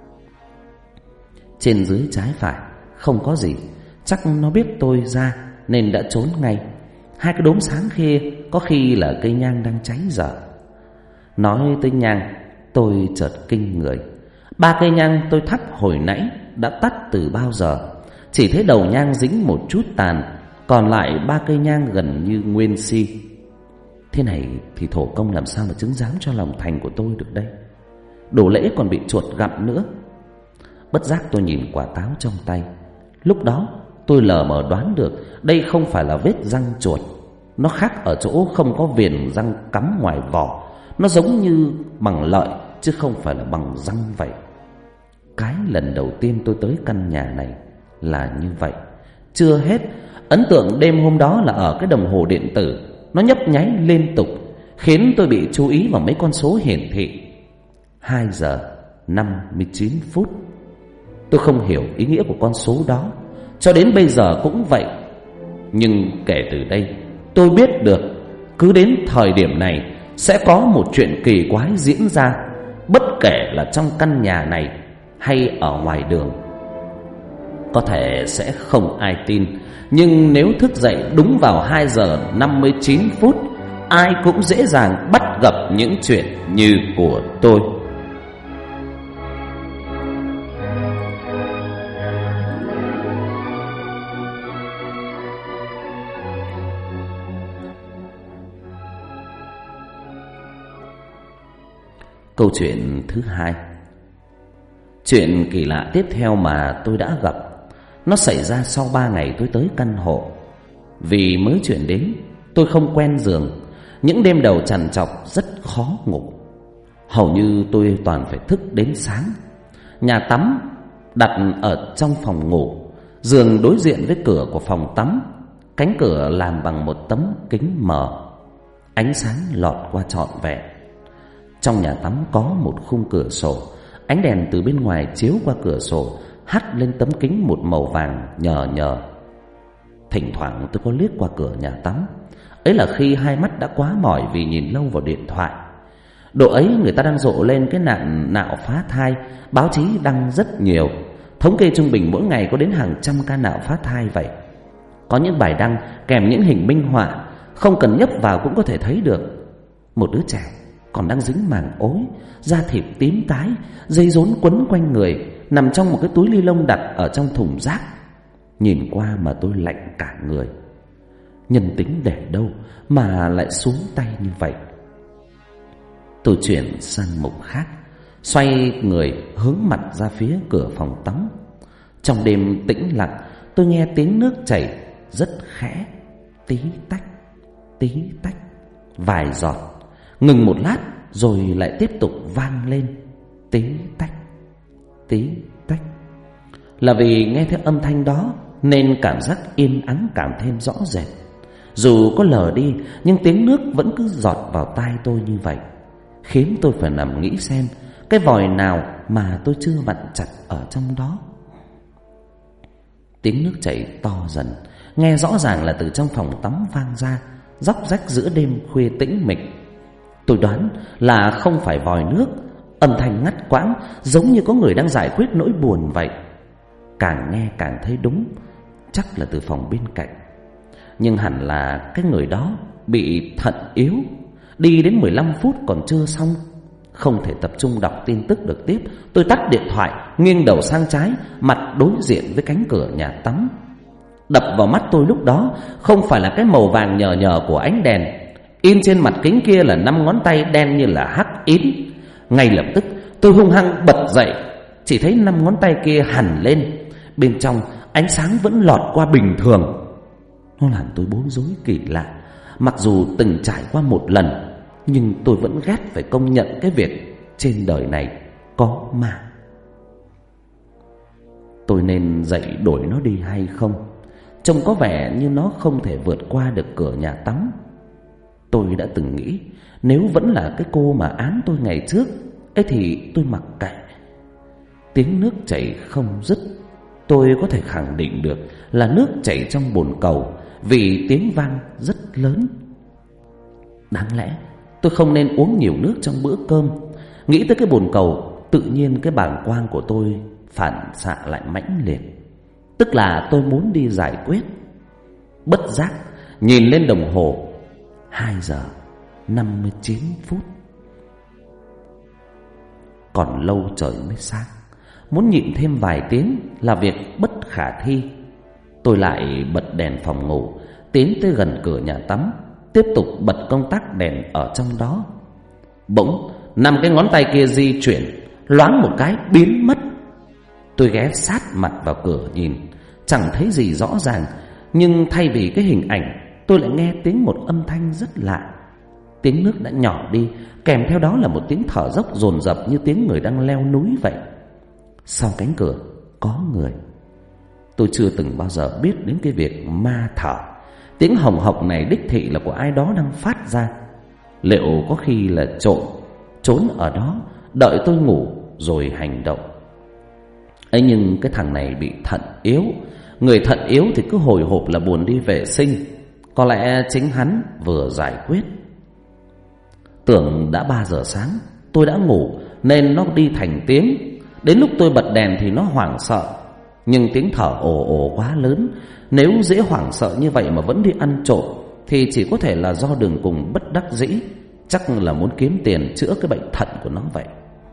Trên dưới trái phải không có gì. Chắc nó biết tôi ra nên đã trốn ngay. Hai cái đốm sáng kia có khi là cây nhang đang cháy dở. Nói tới nhang, tôi chợt kinh người. Ba cây nhang tôi thắp hồi nãy đã tắt từ bao giờ. Chỉ thấy đầu nhang dính một chút tàn, còn lại ba cây nhang gần như nguyên si. Thế này thì thổ công làm sao mà chứng giám cho lòng thành của tôi được đây. Đồ lễ còn bị chuột gặm nữa. Bất giác tôi nhìn quả táo trong tay. Lúc đó tôi lờ mờ đoán được đây không phải là vết răng chuột. Nó khác ở chỗ không có viền răng cắm ngoài vỏ. Nó giống như bằng lợi chứ không phải là bằng răng vậy. Cái lần đầu tiên tôi tới căn nhà này là như vậy. Chưa hết, ấn tượng đêm hôm đó là ở cái đồng hồ điện tử. Nó nhấp nháy liên tục, khiến tôi bị chú ý vào mấy con số hiển thị. Hai giờ năm mươi chín phút. Tôi không hiểu ý nghĩa của con số đó, cho đến bây giờ cũng vậy. Nhưng kể từ đây tôi biết được, cứ đến thời điểm này sẽ có một chuyện kỳ quái diễn ra, bất kể là trong căn nhà này hay ở ngoài đường. Có thể sẽ không ai tin, nhưng nếu thức dậy đúng vào hai giờ năm mươi chín phút, ai cũng dễ dàng bắt gặp những chuyện như của tôi. Câu chuyện thứ hai. Chuyện kỳ lạ tiếp theo mà tôi đã gặp, nó xảy ra sau ba ngày tôi tới căn hộ. Vì mới chuyển đến, tôi không quen giường. Những đêm đầu trằn trọc rất khó ngủ. Hầu như tôi toàn phải thức đến sáng. Nhà tắm đặt ở trong phòng ngủ, giường đối diện với cửa của phòng tắm. Cánh cửa làm bằng một tấm kính mờ, ánh sáng lọt qua trọn vẹn. Trong nhà tắm có một khung cửa sổ. Ánh đèn từ bên ngoài chiếu qua cửa sổ, hắt lên tấm kính một màu vàng nhờ nhờ. Thỉnh thoảng tôi có liếc qua cửa nhà tắm. Ấy là khi hai mắt đã quá mỏi vì nhìn lâu vào điện thoại. Độ ấy người ta đang rộ lên cái nạn nạo phá thai. Báo chí đăng rất nhiều. Thống kê trung bình mỗi ngày có đến hàng trăm ca nạo phá thai vậy. Có những bài đăng kèm những hình minh họa, không cần nhấp vào cũng có thể thấy được. Một đứa trẻ còn đang dính màng ối, da thịt tím tái, dây rốn quấn quanh người, nằm trong một cái túi ni lông đặt ở trong thùng rác. Nhìn qua mà tôi lạnh cả người. Nhân tính để đâu mà lại xuống tay như vậy. Tôi chuyển sang mục khác, xoay người hướng mặt ra phía cửa phòng tắm. Trong đêm tĩnh lặng, tôi nghe tiếng nước chảy rất khẽ, tí tách, tí tách, vài giọt. Ngừng một lát rồi lại tiếp tục vang lên, tí tách, tí tách. Là vì nghe thấy âm thanh đó nên cảm giác yên ắng càng thêm rõ rệt. Dù có lờ đi nhưng tiếng nước vẫn cứ giọt vào tai tôi như vậy, khiến tôi phải nằm nghĩ xem cái vòi nào mà tôi chưa vặn chặt ở trong đó. Tiếng nước chảy to dần, nghe rõ ràng là từ trong phòng tắm vang ra, róc rách giữa đêm khuya tĩnh mịch. Tôi đoán là không phải vòi nước, âm thanh ngắt quãng, giống như có người đang giải quyết nỗi buồn vậy. Càng nghe càng thấy đúng, chắc là từ phòng bên cạnh. Nhưng hẳn là cái người đó bị thận yếu, đi đến mười lăm phút còn chưa xong. Không thể tập trung đọc tin tức được tiếp. Tôi tắt điện thoại, nghiêng đầu sang trái, mặt đối diện với cánh cửa nhà tắm. Đập vào mắt tôi lúc đó không phải là cái màu vàng nhờ nhờ của ánh đèn. In trên mặt kính kia là năm ngón tay đen như là hắc ín. Ngay lập tức tôi hung hăng bật dậy. Chỉ thấy năm ngón tay kia hằn lên, bên trong ánh sáng vẫn lọt qua bình thường. Nó làm tôi bối rối kỳ lạ. Mặc dù từng trải qua một lần, nhưng tôi vẫn ghét phải công nhận cái việc trên đời này có ma. Tôi nên dậy đuổi nó đi hay không? trông có vẻ như nó không thể vượt qua được cửa nhà tắm. Tôi đã từng nghĩ nếu vẫn là cái cô mà án tôi ngày trước ấy thì tôi mặc kệ. Tiếng nước chảy không dứt. Tôi có thể khẳng định được là nước chảy trong bồn cầu, vì tiếng vang rất lớn. Đáng lẽ tôi không nên uống nhiều nước trong bữa cơm. Nghĩ tới cái bồn cầu, tự nhiên cái bàng quang của tôi phản xạ lại mãnh liệt. Tức là tôi muốn đi giải quyết. Bất giác nhìn lên đồng hồ, hai giờ năm mươi chín phút. Còn lâu trời mới sáng. Muốn nhịn thêm vài tiếng là việc bất khả thi. Tôi lại bật đèn phòng ngủ, tiến tới gần cửa nhà tắm, tiếp tục bật công tắc đèn ở trong đó. Bỗng năm cái ngón tay kia di chuyển, loáng một cái biến mất. Tôi ghé sát mặt vào cửa nhìn, chẳng thấy gì rõ ràng, nhưng thay vì cái hình ảnh, tôi lại nghe tiếng một âm thanh rất lạ. Tiếng nước đã nhỏ đi, kèm theo đó là một tiếng thở dốc dồn dập như tiếng người đang leo núi vậy. Sau cánh cửa có người. Tôi chưa từng bao giờ biết đến cái việc ma thở. Tiếng hồng hộc này đích thị là của ai đó đang phát ra. Liệu có khi là trộm trốn ở đó đợi tôi ngủ rồi hành động? ấy nhưng cái thằng này bị thận yếu. Người thận yếu thì cứ hồi hộp là buồn đi vệ sinh. Có lẽ chính hắn vừa giải quyết. Tưởng đã ba giờ sáng, tôi đã ngủ nên nó đi thành tiếng. Đến lúc tôi bật đèn thì nó hoảng sợ. Nhưng tiếng thở ồ ồ quá lớn. Nếu dễ hoảng sợ như vậy mà vẫn đi ăn trộm thì chỉ có thể là do đường cùng bất đắc dĩ. Chắc là muốn kiếm tiền chữa cái bệnh thận của nó vậy.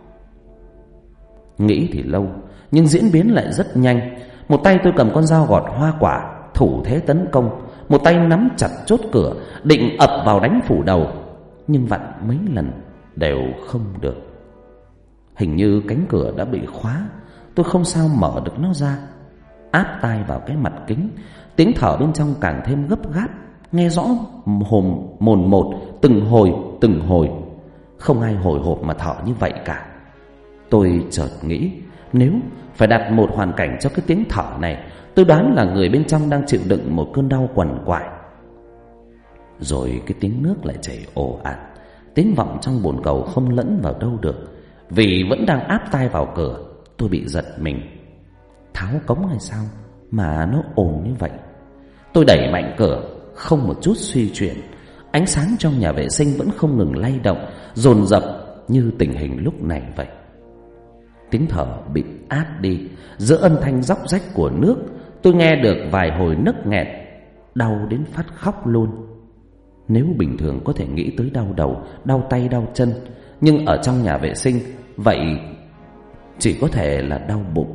Nghĩ thì lâu, nhưng diễn biến lại rất nhanh. Một tay tôi cầm con dao gọt hoa quả, thủ thế tấn công. Một tay nắm chặt chốt cửa, định ập vào đánh phủ đầu. Nhưng vặn mấy lần đều không được. Hình như cánh cửa đã bị khóa. Tôi không sao mở được nó ra. Áp tai vào cái mặt kính, tiếng thở bên trong càng thêm gấp gáp, nghe rõ hồn mồn một, từng hồi từng hồi. Không ai hồi hộp mà thở như vậy cả. Tôi chợt nghĩ, nếu phải đặt một hoàn cảnh cho cái tiếng thở này, tôi đoán là người bên trong đang chịu đựng một cơn đau quằn quại. Rồi cái tiếng nước lại chảy ồ ạt, tiếng vọng trong bồn cầu không lẫn vào đâu được. Vì vẫn đang áp tai vào cửa, tôi bị giật mình. Tháo cống hay sao mà nó ồn như vậy? Tôi đẩy mạnh cửa, không một chút suy chuyển. Ánh sáng trong nhà vệ sinh vẫn không ngừng lay động, dồn dập như tình hình lúc này vậy. Tiếng thở bị át đi. Giữa âm thanh róc rách của nước, tôi nghe được vài hồi nấc nghẹn, đau đến phát khóc luôn. Nếu bình thường có thể nghĩ tới đau đầu, đau tay, đau chân, nhưng ở trong nhà vệ sinh, vậy chỉ có thể là đau bụng.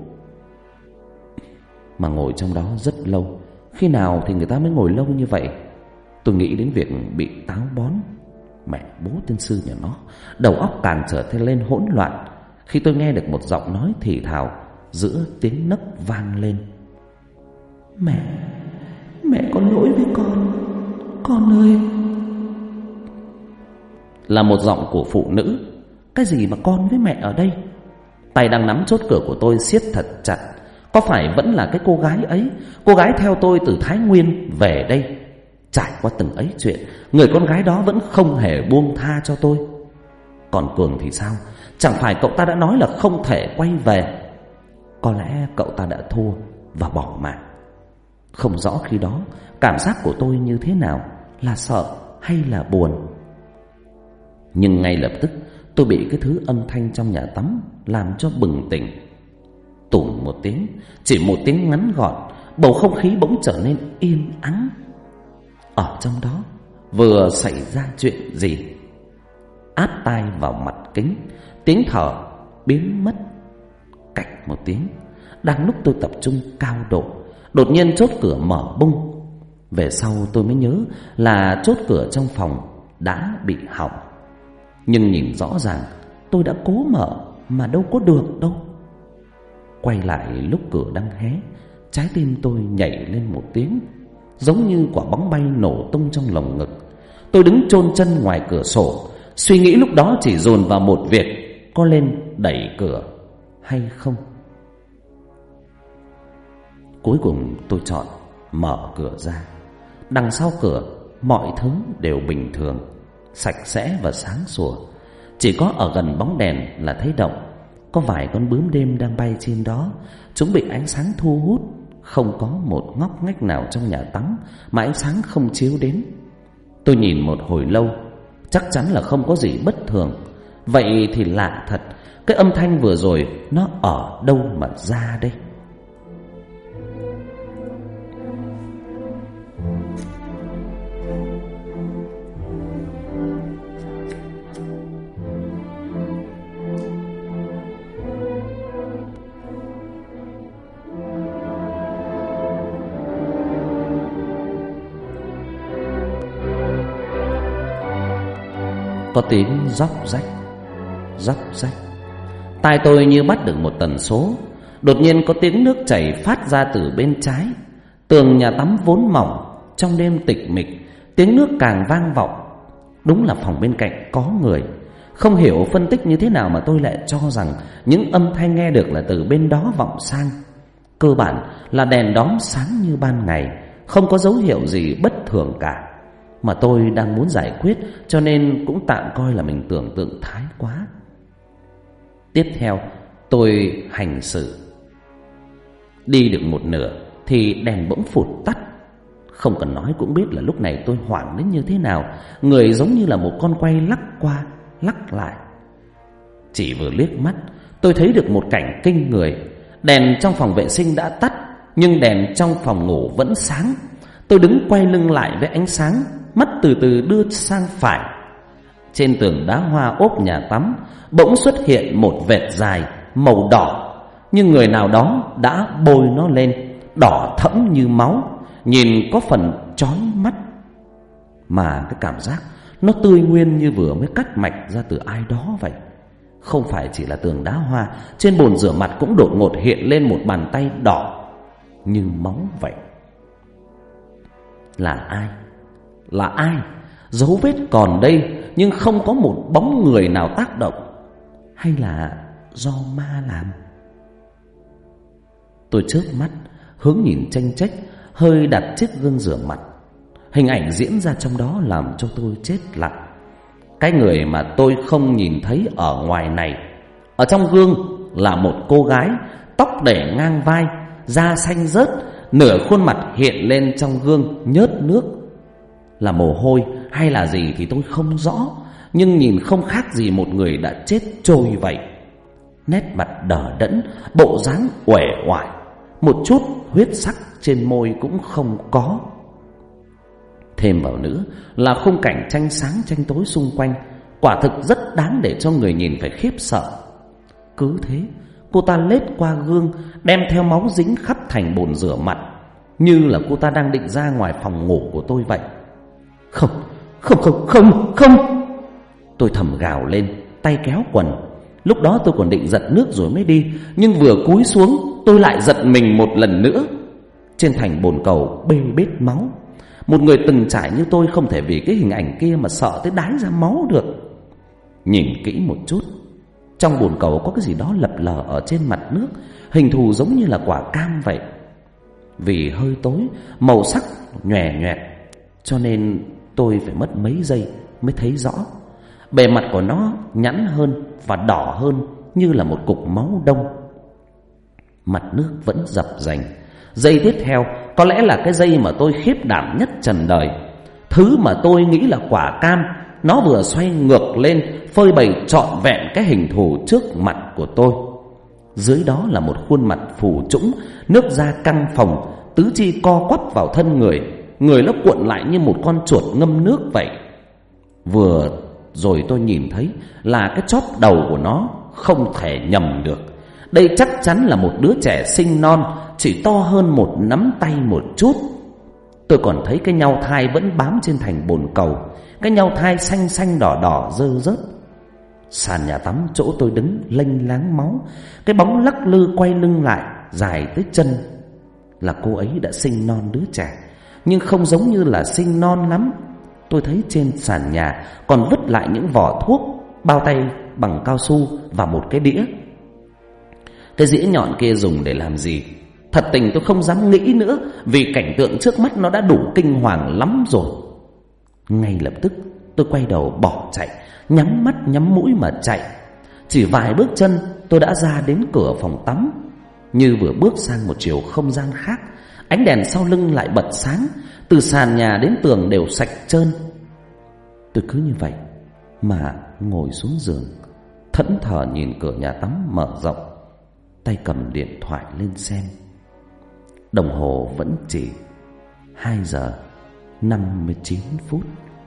Mà ngồi trong đó rất lâu. Khi nào thì người ta mới ngồi lâu như vậy? Tôi nghĩ đến việc bị táo bón. Mẹ bố tiên sư nhà nó. Đầu óc càng trở thêm lên hỗn loạn khi tôi nghe được một giọng nói thì thào giữa tiếng nấc vang lên. Mẹ, mẹ có lỗi với con, con ơi. Là một giọng của phụ nữ. Cái gì mà con với mẹ ở đây? Tay đang nắm chốt cửa của tôi siết thật chặt. Có phải vẫn là cái cô gái ấy, cô gái theo tôi từ Thái Nguyên về đây? Trải qua từng ấy chuyện, người con gái đó vẫn không hề buông tha cho tôi. Còn Cường thì sao? Chẳng phải cậu ta đã nói là không thể quay về? Có lẽ cậu ta đã thua và bỏ mạng. Không rõ khi đó cảm giác của tôi như thế nào, là sợ hay là buồn. Nhưng ngay lập tức tôi bị cái thứ âm thanh trong nhà tắm làm cho bừng tỉnh. Tủm một tiếng, chỉ một tiếng ngắn gọn, bầu không khí bỗng trở nên yên ắng. Ở trong đó vừa xảy ra chuyện gì? Áp tai vào mặt kính, tiếng thở biến mất. Cạch một tiếng, đang lúc tôi tập trung cao độ, đột nhiên chốt cửa mở bung. Về sau tôi mới nhớ là chốt cửa trong phòng đã bị hỏng. Nhưng nhìn rõ ràng tôi đã cố mở mà đâu có được đâu. Quay lại lúc cửa đang hé, trái tim tôi nhảy lên một tiếng, giống như quả bóng bay nổ tung trong lồng ngực. Tôi đứng chôn chân ngoài cửa sổ, suy nghĩ lúc đó chỉ dồn vào một việc: có lên đẩy cửa hay không. Cuối cùng tôi chọn mở cửa ra. Đằng sau cửa mọi thứ đều bình thường, sạch sẽ và sáng sủa. Chỉ có ở gần bóng đèn là thấy động. Có vài con bướm đêm đang bay trên đó. Chúng bị ánh sáng thu hút. Không có một ngóc ngách nào trong nhà tắm mà ánh sáng không chiếu đến. Tôi nhìn một hồi lâu, chắc chắn là không có gì bất thường. Vậy thì lạ thật, cái âm thanh vừa rồi nó ở đâu mà ra đây? Có tiếng róc rách, róc rách. Tai tôi như bắt được một tần số. Đột nhiên có tiếng nước chảy phát ra từ bên trái. Tường nhà tắm vốn mỏng, trong đêm tịch mịch, tiếng nước càng vang vọng. Đúng là phòng bên cạnh có người. Không hiểu phân tích như thế nào mà tôi lại cho rằng những âm thanh nghe được là từ bên đó vọng sang. Cơ bản là đèn đóm sáng như ban ngày, không có dấu hiệu gì bất thường cả. Mà tôi đang muốn giải quyết, cho nên cũng tạm coi là mình tưởng tượng thái quá. Tiếp theo tôi hành sự. Đi được một nửa thì đèn bỗng phụt tắt. Không cần nói cũng biết là lúc này tôi hoảng đến như thế nào. Người giống như là một con quay lắc qua lắc lại. Chỉ vừa liếc mắt, tôi thấy được một cảnh kinh người. Đèn trong phòng vệ sinh đã tắt, nhưng đèn trong phòng ngủ vẫn sáng. Tôi đứng quay lưng lại với ánh sáng, mắt từ từ đưa sang phải. Trên tường đá hoa ốp nhà tắm bỗng xuất hiện một vệt dài màu đỏ, như người nào đó đã bôi nó lên, đỏ thẫm như máu, nhìn có phần chói mắt. Mà cái cảm giác nó tươi nguyên như vừa mới cắt mạch ra từ ai đó vậy. Không phải chỉ là tường đá hoa, trên bồn rửa mặt cũng đột ngột hiện lên một bàn tay đỏ như máu vậy. Là ai? Là ai? Dấu vết còn đây, nhưng không có một bóng người nào tác động. Hay là do ma làm? Tôi chớp mắt, hướng nhìn chênh chếch, hơi đặt chiếc gương rửa mặt. Hình ảnh diễn ra trong đó làm cho tôi chết lặng. Cái người mà tôi không nhìn thấy ở ngoài này, ở trong gương là một cô gái, tóc để ngang vai, da xanh rớt, nửa khuôn mặt hiện lên trong gương nhớt nước. Là mồ hôi hay là gì thì tôi không rõ, nhưng nhìn không khác gì một người đã chết trôi vậy. Nét mặt đờ đẫn, bộ dáng uể oải, một chút huyết sắc trên môi cũng không có. Thêm vào nữa là khung cảnh tranh sáng tranh tối xung quanh, quả thực rất đáng để cho người nhìn phải khiếp sợ. Cứ thế, cô ta lết qua gương, đem theo máu dính khắp thành bồn rửa mặt, như là cô ta đang định ra ngoài phòng ngủ của tôi vậy. Không, không, không, không, không. Tôi thầm gào lên, tay kéo quần. Lúc đó tôi còn định giật nước rồi mới đi, nhưng vừa cúi xuống tôi lại giật mình một lần nữa. Trên thành bồn cầu bê bết máu. Một người từng trải như tôi không thể vì cái hình ảnh kia mà sợ tới đái ra máu được. Nhìn kỹ một chút, trong bồn cầu có cái gì đó lập lờ ở trên mặt nước, hình thù giống như là quả cam vậy. Vì hơi tối, màu sắc nhòe nhoẹt, cho nên tôi phải mất mấy giây mới thấy rõ. Bề mặt của nó nhẵn hơn và đỏ hơn, như là một cục máu đông. Mặt nước vẫn dập dềnh. Giây tiếp theo có lẽ là cái giây mà tôi khiếp đảm nhất trần đời. Thứ mà tôi nghĩ là quả cam, nó vừa xoay ngược lên, phơi bày trọn vẹn cái hình thù trước mặt của tôi. Dưới đó là một khuôn mặt phù trũng, nước da căng phồng, tứ chi co quắp vào thân người, người nó cuộn lại như một con chuột ngâm nước vậy. Vừa rồi tôi nhìn thấy là cái chóp đầu của nó, không thể nhầm được. Đây chắc chắn là một đứa trẻ sinh non, chỉ to hơn một nắm tay một chút. Tôi còn thấy cái nhau thai vẫn bám trên thành bồn cầu, cái nhau thai xanh xanh đỏ đỏ rơ rớt. Sàn nhà tắm chỗ tôi đứng lênh láng máu, cái bóng lắc lư quay lưng lại, dài tới chân. Là cô ấy đã sinh non đứa trẻ, nhưng không giống như là sinh non lắm. Tôi thấy trên sàn nhà còn vứt lại những vỏ thuốc, bao tay bằng cao su và một cái đĩa. Cái dĩa nhọn kia dùng để làm gì Thật tình tôi không dám nghĩ nữa, vì cảnh tượng trước mắt nó đã đủ kinh hoàng lắm rồi. Ngay lập tức tôi quay đầu bỏ chạy, nhắm mắt nhắm mũi mà chạy. Chỉ vài bước chân tôi đã ra đến cửa phòng tắm. Như vừa bước sang một chiều không gian khác, ánh đèn sau lưng lại bật sáng, từ sàn nhà đến tường đều sạch trơn. Tôi cứ như vậy mà ngồi xuống giường, thẫn thờ nhìn cửa nhà tắm mở rộng, tay cầm điện thoại lên xem. Đồng hồ vẫn chỉ hai giờ năm mươi chín phút.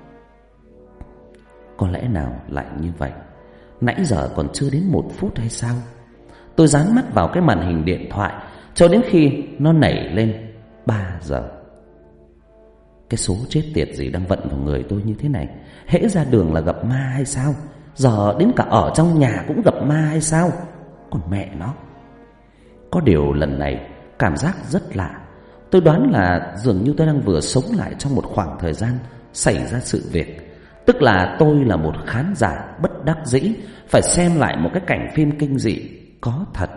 Có lẽ nào lại như vậy? Nãy giờ còn chưa đến một phút hay sao? Tôi dán mắt vào cái màn hình điện thoại cho đến khi nó nảy lên ba giờ. Cái số chết tiệt gì đang vận vào người tôi như thế này? Hễ ra đường là gặp ma hay sao? Giờ đến cả ở trong nhà cũng gặp ma hay sao? Còn mẹ nó. Có điều lần này cảm giác rất lạ. Tôi đoán là dường như tôi đang vừa sống lại trong một khoảng thời gian xảy ra sự việc. Tức là tôi là một khán giả bất đắc dĩ phải xem lại một cái cảnh phim kinh dị có thật.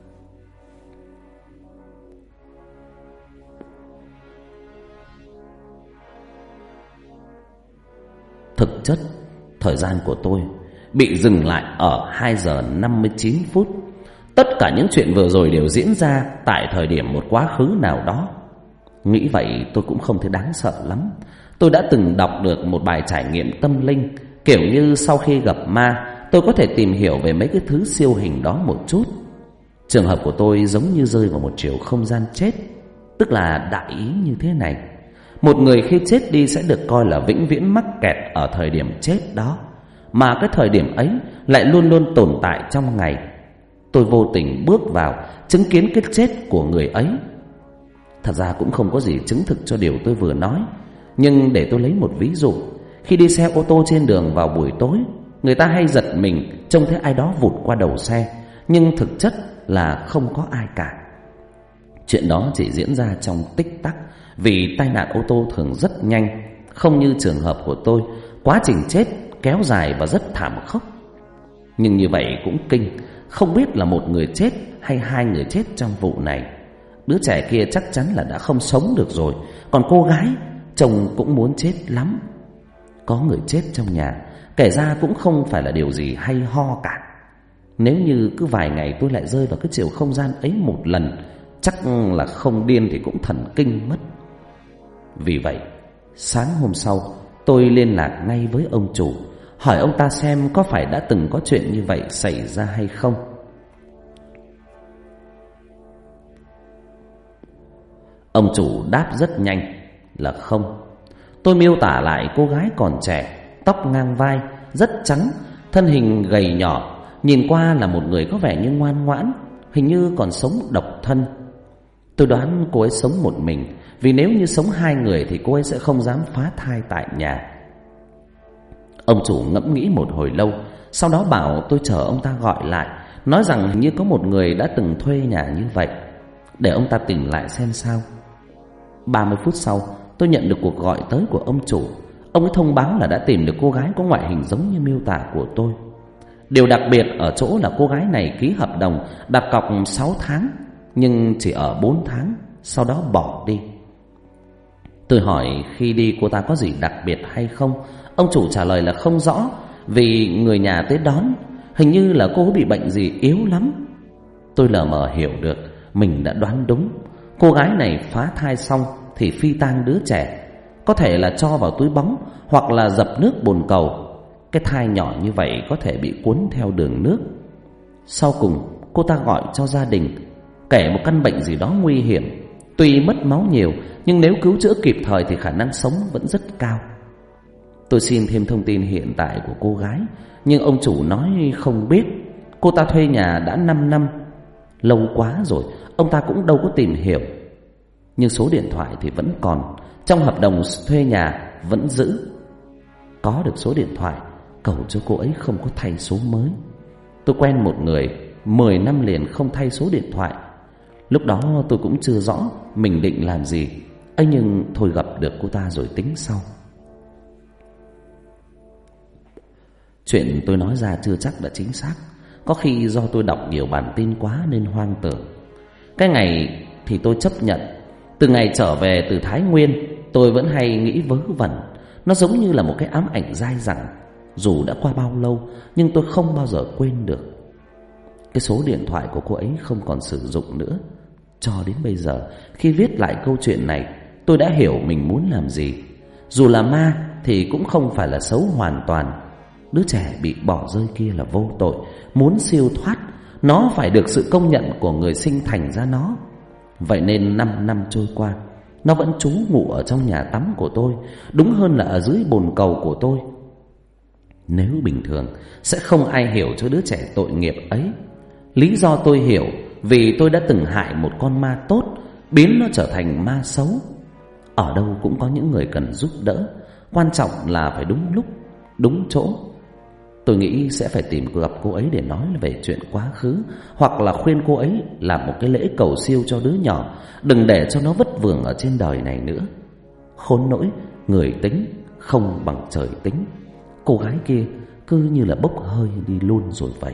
Thực chất, thời gian của tôi bị dừng lại ở hai giờ năm mươi chín phút. Tất cả những chuyện vừa rồi đều diễn ra tại thời điểm một quá khứ nào đó. Nghĩ vậy tôi cũng không thấy đáng sợ lắm. Tôi đã từng đọc được một bài trải nghiệm tâm linh, kiểu như sau khi gặp ma, tôi có thể tìm hiểu về mấy cái thứ siêu hình đó một chút. Trường hợp của tôi giống như rơi vào một chiều không gian chết. Tức là đại ý như thế này: một người khi chết đi sẽ được coi là vĩnh viễn mắc kẹt ở thời điểm chết đó, mà cái thời điểm ấy lại luôn luôn tồn tại trong ngày. Tôi vô tình bước vào, chứng kiến cái chết của người ấy. Thật ra cũng không có gì chứng thực cho điều tôi vừa nói, nhưng để tôi lấy một ví dụ. Khi đi xe ô tô trên đường vào buổi tối, người ta hay giật mình trông thấy ai đó vụt qua đầu xe, nhưng thực chất là không có ai cả. Chuyện đó chỉ diễn ra trong tích tắc, vì tai nạn ô tô thường rất nhanh, không như trường hợp của tôi, quá trình chết kéo dài và rất thảm khốc. Nhưng như vậy cũng kinh, không biết là một người chết hay hai người chết trong vụ này. Đứa trẻ kia chắc chắn là đã không sống được rồi, còn cô gái chồng cũng muốn chết lắm. Có người chết trong nhà, kể ra cũng không phải là điều gì hay ho cả. Nếu như cứ vài ngày tôi lại rơi vào cái chiều không gian ấy một lần, chắc là không điên thì cũng thần kinh mất. Vì vậy, sáng hôm sau tôi liên lạc ngay với ông chủ, hỏi ông ta xem có phải đã từng có chuyện như vậy xảy ra hay không. Ông chủ đáp rất nhanh là không. Tôi miêu tả lại cô gái còn trẻ, tóc ngang vai, rất trắng, thân hình gầy nhỏ, nhìn qua là một người có vẻ như ngoan ngoãn, hình như còn sống độc thân. Tôi đoán cô ấy sống một mình, vì nếu như sống hai người thì cô ấy sẽ không dám phá thai tại nhà. Ông chủ ngẫm nghĩ một hồi lâu, sau đó bảo tôi chờ ông ta gọi lại, nói rằng hình như có một người đã từng thuê nhà như vậy, để ông ta tìm lại xem sao. Ba mươi phút sau, tôi nhận được cuộc gọi tới của ông chủ. Ông ấy thông báo là đã tìm được cô gái có ngoại hình giống như miêu tả của tôi. Điều đặc biệt ở chỗ là cô gái này ký hợp đồng đặt cọc sáu tháng, nhưng chỉ ở bốn tháng, sau đó bỏ đi. Tôi hỏi khi đi cô ta có gì đặc biệt hay không. Ông chủ trả lời là không rõ, vì người nhà tới đón, hình như là cô bị bệnh gì yếu lắm. Tôi lờ mờ hiểu được mình đã đoán đúng. Cô gái này phá thai xong thì phi tang đứa trẻ, có thể là cho vào túi bóng hoặc là dập nước bồn cầu. Cái thai nhỏ như vậy có thể bị cuốn theo đường nước. Sau cùng cô ta gọi cho gia đình, kể một căn bệnh gì đó nguy hiểm. Tuy mất máu nhiều, nhưng nếu cứu chữa kịp thời thì khả năng sống vẫn rất cao. Tôi xin thêm thông tin hiện tại của cô gái, nhưng ông chủ nói không biết. Cô ta thuê nhà đã năm năm, lâu quá rồi, ông ta cũng đâu có tìm hiểu. Nhưng số điện thoại thì vẫn còn, trong hợp đồng thuê nhà vẫn giữ. Có được số điện thoại, cầu cho cô ấy không có thay số mới. Tôi quen một người mười năm liền không thay số điện thoại. Lúc đó tôi cũng chưa rõ mình định làm gì ấy, nhưng thôi gặp được cô ta rồi tính sau. Chuyện tôi nói ra chưa chắc đã chính xác, có khi do tôi đọc nhiều bản tin quá nên hoang tưởng. Cái ngày thì tôi chấp nhận. Từ ngày trở về từ Thái Nguyên, tôi vẫn hay nghĩ vớ vẩn. Nó giống như là một cái ám ảnh dai dẳng. Dù đã qua bao lâu nhưng tôi không bao giờ quên được. Cái số điện thoại của cô ấy không còn sử dụng nữa. Cho đến bây giờ, khi viết lại câu chuyện này, tôi đã hiểu mình muốn làm gì. Dù là ma thì cũng không phải là xấu hoàn toàn. Đứa trẻ bị bỏ rơi kia là vô tội. Muốn siêu thoát, nó phải được sự công nhận của người sinh thành ra nó. Vậy nên năm năm trôi qua, nó vẫn trú ngụ ở trong nhà tắm của tôi, đúng hơn là ở dưới bồn cầu của tôi. Nếu bình thường sẽ không ai hiểu cho đứa trẻ tội nghiệp ấy. Lý do tôi hiểu, vì tôi đã từng hại một con ma tốt, biến nó trở thành ma xấu. Ở đâu cũng có những người cần giúp đỡ, quan trọng là phải đúng lúc, đúng chỗ. Tôi nghĩ sẽ phải tìm gặp cô ấy để nói về chuyện quá khứ, hoặc là khuyên cô ấy làm một cái lễ cầu siêu cho đứa nhỏ, đừng để cho nó vất vưởng ở trên đời này nữa. Khốn nỗi, người tính không bằng trời tính. Cô gái kia cứ như là bốc hơi đi luôn rồi vậy.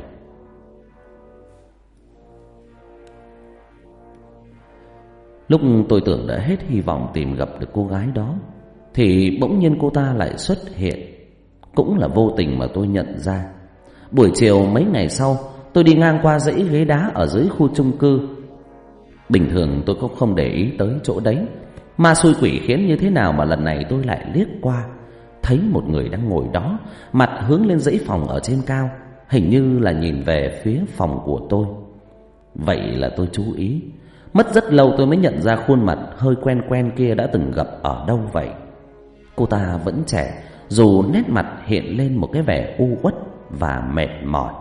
Lúc tôi tưởng đã hết hy vọng tìm gặp được cô gái đó, thì bỗng nhiên cô ta lại xuất hiện. Cũng là vô tình mà tôi nhận ra. Buổi chiều mấy ngày sau, tôi đi ngang qua dãy ghế đá ở dưới khu chung cư. Bình thường tôi cũng không để ý tới chỗ đấy. Ma xui quỷ khiến như thế nào mà lần này tôi lại liếc qua, thấy một người đang ngồi đó, mặt hướng lên dãy phòng ở trên cao, hình như là nhìn về phía phòng của tôi. Vậy là tôi chú ý. Mất rất lâu tôi mới nhận ra khuôn mặt hơi quen quen kia đã từng gặp ở đâu vậy. Cô ta vẫn trẻ, dù nét mặt hiện lên một cái vẻ u uất và mệt mỏi.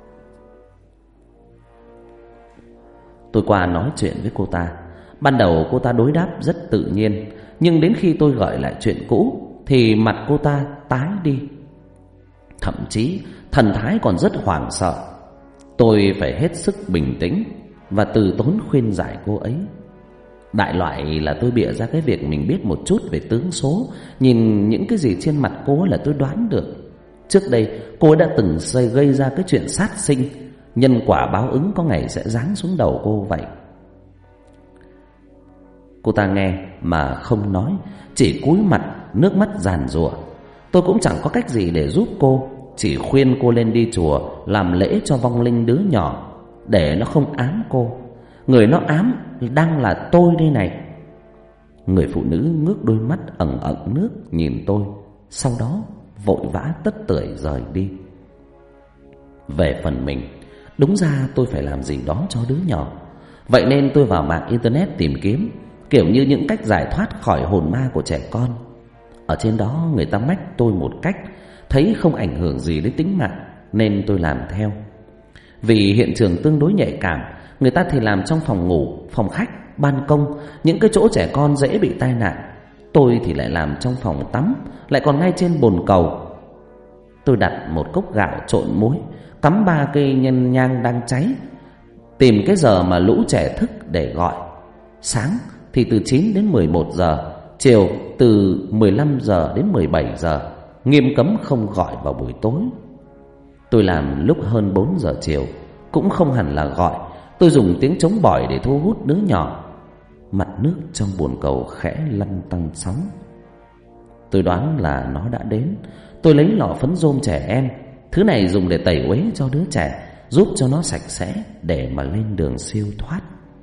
Tôi qua nói chuyện với cô ta. Ban đầu cô ta đối đáp rất tự nhiên, nhưng đến khi tôi gợi lại chuyện cũ thì mặt cô ta tái đi. Thậm chí thần thái còn rất hoảng sợ. Tôi phải hết sức bình tĩnh và từ tốn khuyên giải cô ấy. Đại loại là tôi bịa ra cái việc mình biết một chút về tướng số. Nhìn những cái gì trên mặt cô là tôi đoán được. Trước đây cô đã từng gây ra cái chuyện sát sinh, nhân quả báo ứng có ngày sẽ giáng xuống đầu cô vậy. Cô ta nghe mà không nói, chỉ cúi mặt nước mắt giàn giụa. Tôi cũng chẳng có cách gì để giúp cô, chỉ khuyên cô lên đi chùa làm lễ cho vong linh đứa nhỏ, để nó không ám cô. Người nó ám đang là tôi đây này. Người phụ nữ ngước đôi mắt ẩn ẩn nước nhìn tôi, sau đó vội vã tất tưởi rời đi. Về phần mình, đúng ra tôi phải làm gì đó cho đứa nhỏ. Vậy nên tôi vào mạng internet tìm kiếm, kiểu như những cách giải thoát khỏi hồn ma của trẻ con. Ở trên đó người ta mách tôi một cách, thấy không ảnh hưởng gì đến tính mạng, nên tôi làm theo. Vì hiện trường tương đối nhạy cảm, người ta thì làm trong phòng ngủ, phòng khách, ban công, những cái chỗ trẻ con dễ bị tai nạn. Tôi thì lại làm trong phòng tắm, lại còn ngay trên bồn cầu. Tôi đặt một cốc gạo trộn muối, cắm ba cây nhân nhang đang cháy, tìm cái giờ mà lũ trẻ thức để gọi. Sáng thì từ chín đến mười một giờ, chiều từ mười lăm giờ đến mười bảy giờ, nghiêm cấm không gọi vào buổi tối. Tôi làm lúc hơn bốn giờ chiều, cũng không hẳn là gọi. Tôi dùng tiếng trống bỏi để thu hút đứa nhỏ. Mặt nước trong bồn cầu khẽ lăn tăn sóng. Tôi đoán là nó đã đến. Tôi lấy lọ phấn rôm trẻ em. Thứ này dùng để tẩy uế cho đứa trẻ, giúp cho nó sạch sẽ để mà lên đường siêu thoát.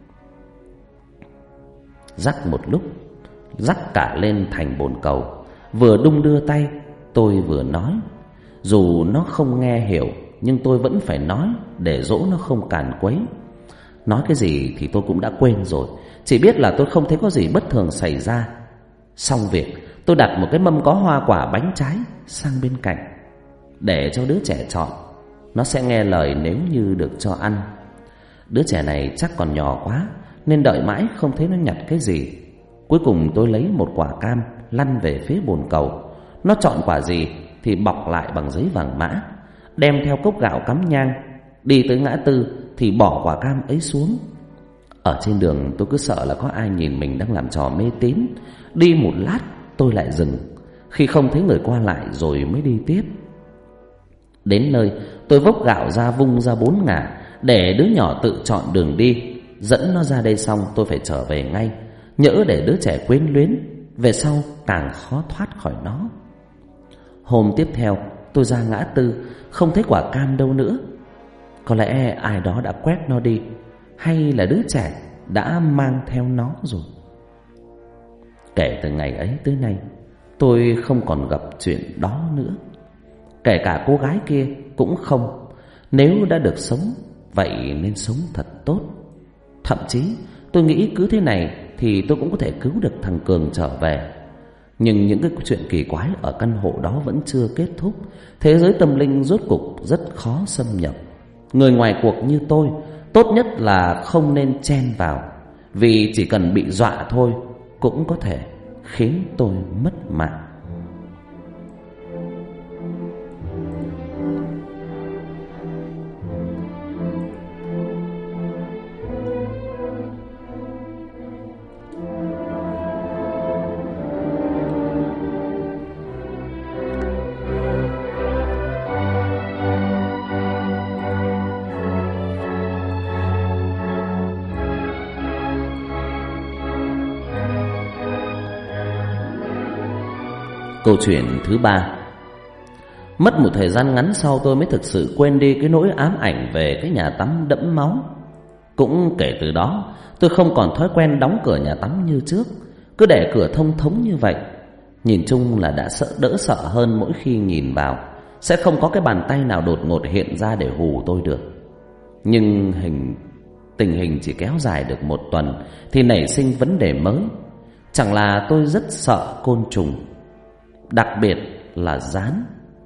Rắc một lúc, rắc cả lên thành bồn cầu. Vừa đung đưa tay, tôi vừa nói. Dù nó không nghe hiểu, nhưng tôi vẫn phải nói để dỗ nó không càn quấy. Nói cái gì thì tôi cũng đã quên rồi, chỉ biết là tôi không thấy có gì bất thường xảy ra. Xong việc, tôi đặt một cái mâm có hoa quả bánh trái sang bên cạnh, để cho đứa trẻ chọn. Nó sẽ nghe lời nếu như được cho ăn. Đứa trẻ này chắc còn nhỏ quá, nên đợi mãi không thấy nó nhặt cái gì. Cuối cùng tôi lấy một quả cam lăn về phía bồn cầu. Nó chọn quả gì thì bọc lại bằng giấy vàng mã, đem theo cốc gạo cắm nhang. Đi tới ngã tư thì bỏ quả cam ấy xuống. Ở trên đường tôi cứ sợ là có ai nhìn mình đang làm trò mê tín. Đi một lát tôi lại dừng, khi không thấy người qua lại rồi mới đi tiếp. Đến nơi tôi vốc gạo ra vung ra bốn ngả, để đứa nhỏ tự chọn đường đi. dẫn nó ra đây xong tôi phải trở về ngay, nhỡ để đứa trẻ quyến luyến, về sau càng khó thoát khỏi nó. Hôm tiếp theo tôi ra ngã tư, không thấy quả cam đâu nữa. Có lẽ ai đó đã quét nó đi, hay là đứa trẻ đã mang theo nó rồi. Kể từ ngày ấy tới nay, tôi không còn gặp chuyện đó nữa. Kể cả cô gái kia cũng không. Nếu đã được sống, vậy nên sống thật tốt. Thậm chí tôi nghĩ cứ thế này thì tôi cũng có thể cứu được thằng Cường trở về. Nhưng những cái chuyện kỳ quái ở căn hộ đó vẫn chưa kết thúc. Thế giới tâm linh rốt cục rất khó xâm nhập. Người ngoài cuộc như tôi, tốt nhất là không nên chen vào, vì chỉ cần bị dọa thôi cũng có thể khiến tôi mất mạng. Câu chuyện thứ ba. Mất một thời gian ngắn sau tôi mới thực sự quên đi cái nỗi ám ảnh về cái nhà tắm đẫm máu. Cũng kể từ đó tôi không còn thói quen đóng cửa nhà tắm như trước, cứ để cửa thông thống như vậy. Nhìn chung là đã sợ đỡ sợ hơn mỗi khi nhìn vào. Sẽ không có cái bàn tay nào đột ngột hiện ra để hù tôi được. Nhưng hình tình hình chỉ kéo dài được một tuần thì nảy sinh vấn đề mới. Chẳng là tôi rất sợ côn trùng, đặc biệt là gián.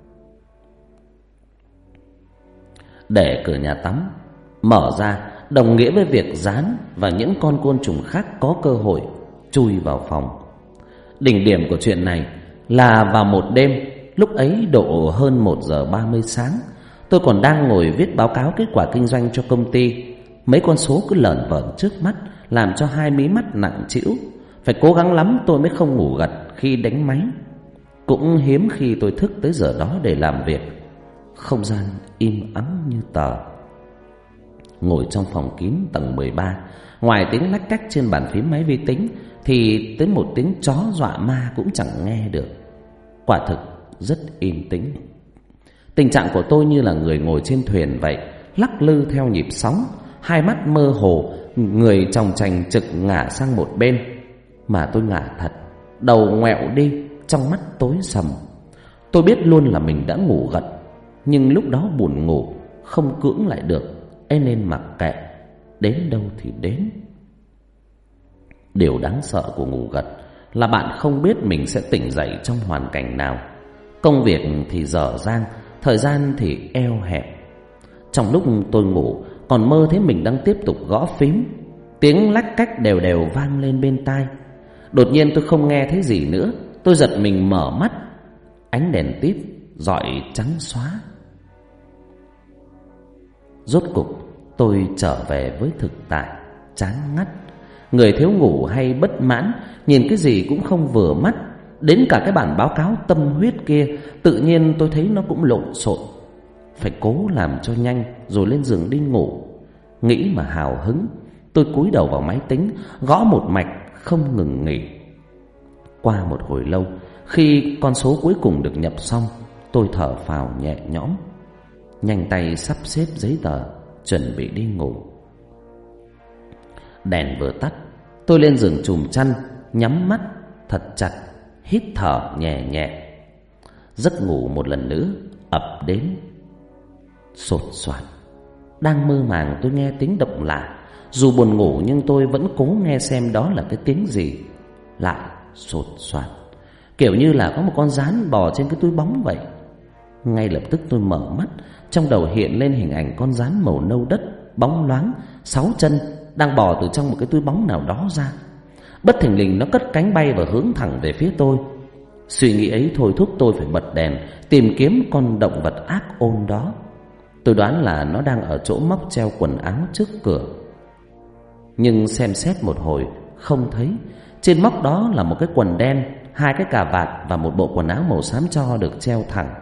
Để cửa nhà tắm mở ra đồng nghĩa với việc gián và những con côn trùng khác có cơ hội chui vào phòng. Đỉnh điểm của chuyện này là vào một đêm, lúc ấy độ hơn một giờ ba mươi sáng, tôi còn đang ngồi viết báo cáo kết quả kinh doanh cho công ty. Mấy con số cứ lởn vởn trước mắt làm cho hai mí mắt nặng trĩu. Phải cố gắng lắm tôi mới không ngủ gật khi đánh máy. Cũng hiếm khi tôi thức tới giờ đó để làm việc. Không gian im ắng như tờ. Ngồi trong phòng kín tầng mười ba, ngoài tiếng lách cách trên bàn phím máy vi tính thì tới một tiếng chó dọa ma cũng chẳng nghe được. Quả thực rất yên tĩnh. Tình trạng của tôi như là người ngồi trên thuyền vậy, lắc lư theo nhịp sóng, hai mắt mơ hồ, người chòng chành trực ngả sang một bên. Mà tôi ngả thật, đầu ngoẹo đi, trong mắt tối sầm. Tôi biết luôn là mình đã ngủ gật, nhưng lúc đó buồn ngủ, không cưỡng lại được, ấy nên mặc kệ, đến đâu thì đến. Điều đáng sợ của ngủ gật là bạn không biết mình sẽ tỉnh dậy trong hoàn cảnh nào. Công việc thì dở dang, thời gian thì eo hẹp. Trong lúc tôi ngủ còn mơ thấy mình đang tiếp tục gõ phím, tiếng lách cách đều đều vang lên bên tai. Đột nhiên tôi không nghe thấy gì nữa. Tôi giật mình mở mắt, ánh đèn tít rọi trắng xóa. Rốt cục tôi trở về với thực tại, chán ngắt. Người thiếu ngủ hay bất mãn, nhìn cái gì cũng không vừa mắt. Đến cả cái bản báo cáo tâm huyết kia, tự nhiên tôi thấy nó cũng lộn xộn. Phải cố làm cho nhanh rồi lên giường đi ngủ. Nghĩ mà hào hứng, tôi cúi đầu vào máy tính, gõ một mạch không ngừng nghỉ. Qua một hồi lâu, khi con số cuối cùng được nhập xong, tôi thở phào nhẹ nhõm, nhanh tay sắp xếp giấy tờ, chuẩn bị đi ngủ. Đèn vừa tắt, tôi lên giường chùm chăn, nhắm mắt thật chặt, hít thở nhẹ nhẹ. Giấc ngủ một lần nữa ập đến. Sột soạt, đang mơ màng tôi nghe tiếng động lạ. Dù buồn ngủ nhưng tôi vẫn cố nghe xem đó là cái tiếng gì. Lại sột soạt, kiểu như là có một con gián bò trên cái túi bóng vậy. Ngay lập tức tôi mở mắt, trong đầu hiện lên hình ảnh con gián màu nâu đất, bóng loáng, sáu chân, đang bò từ trong một cái túi bóng nào đó ra. Bất thình lình nó cất cánh bay và hướng thẳng về phía tôi. Suy nghĩ ấy thôi thúc tôi phải bật đèn, tìm kiếm con động vật ác ôn đó. Tôi đoán là nó đang ở chỗ móc treo quần áo trước cửa. Nhưng xem xét một hồi không thấy. Trên móc đó là một cái quần đen, hai cái cà vạt và một bộ quần áo màu xám tro được treo thẳng.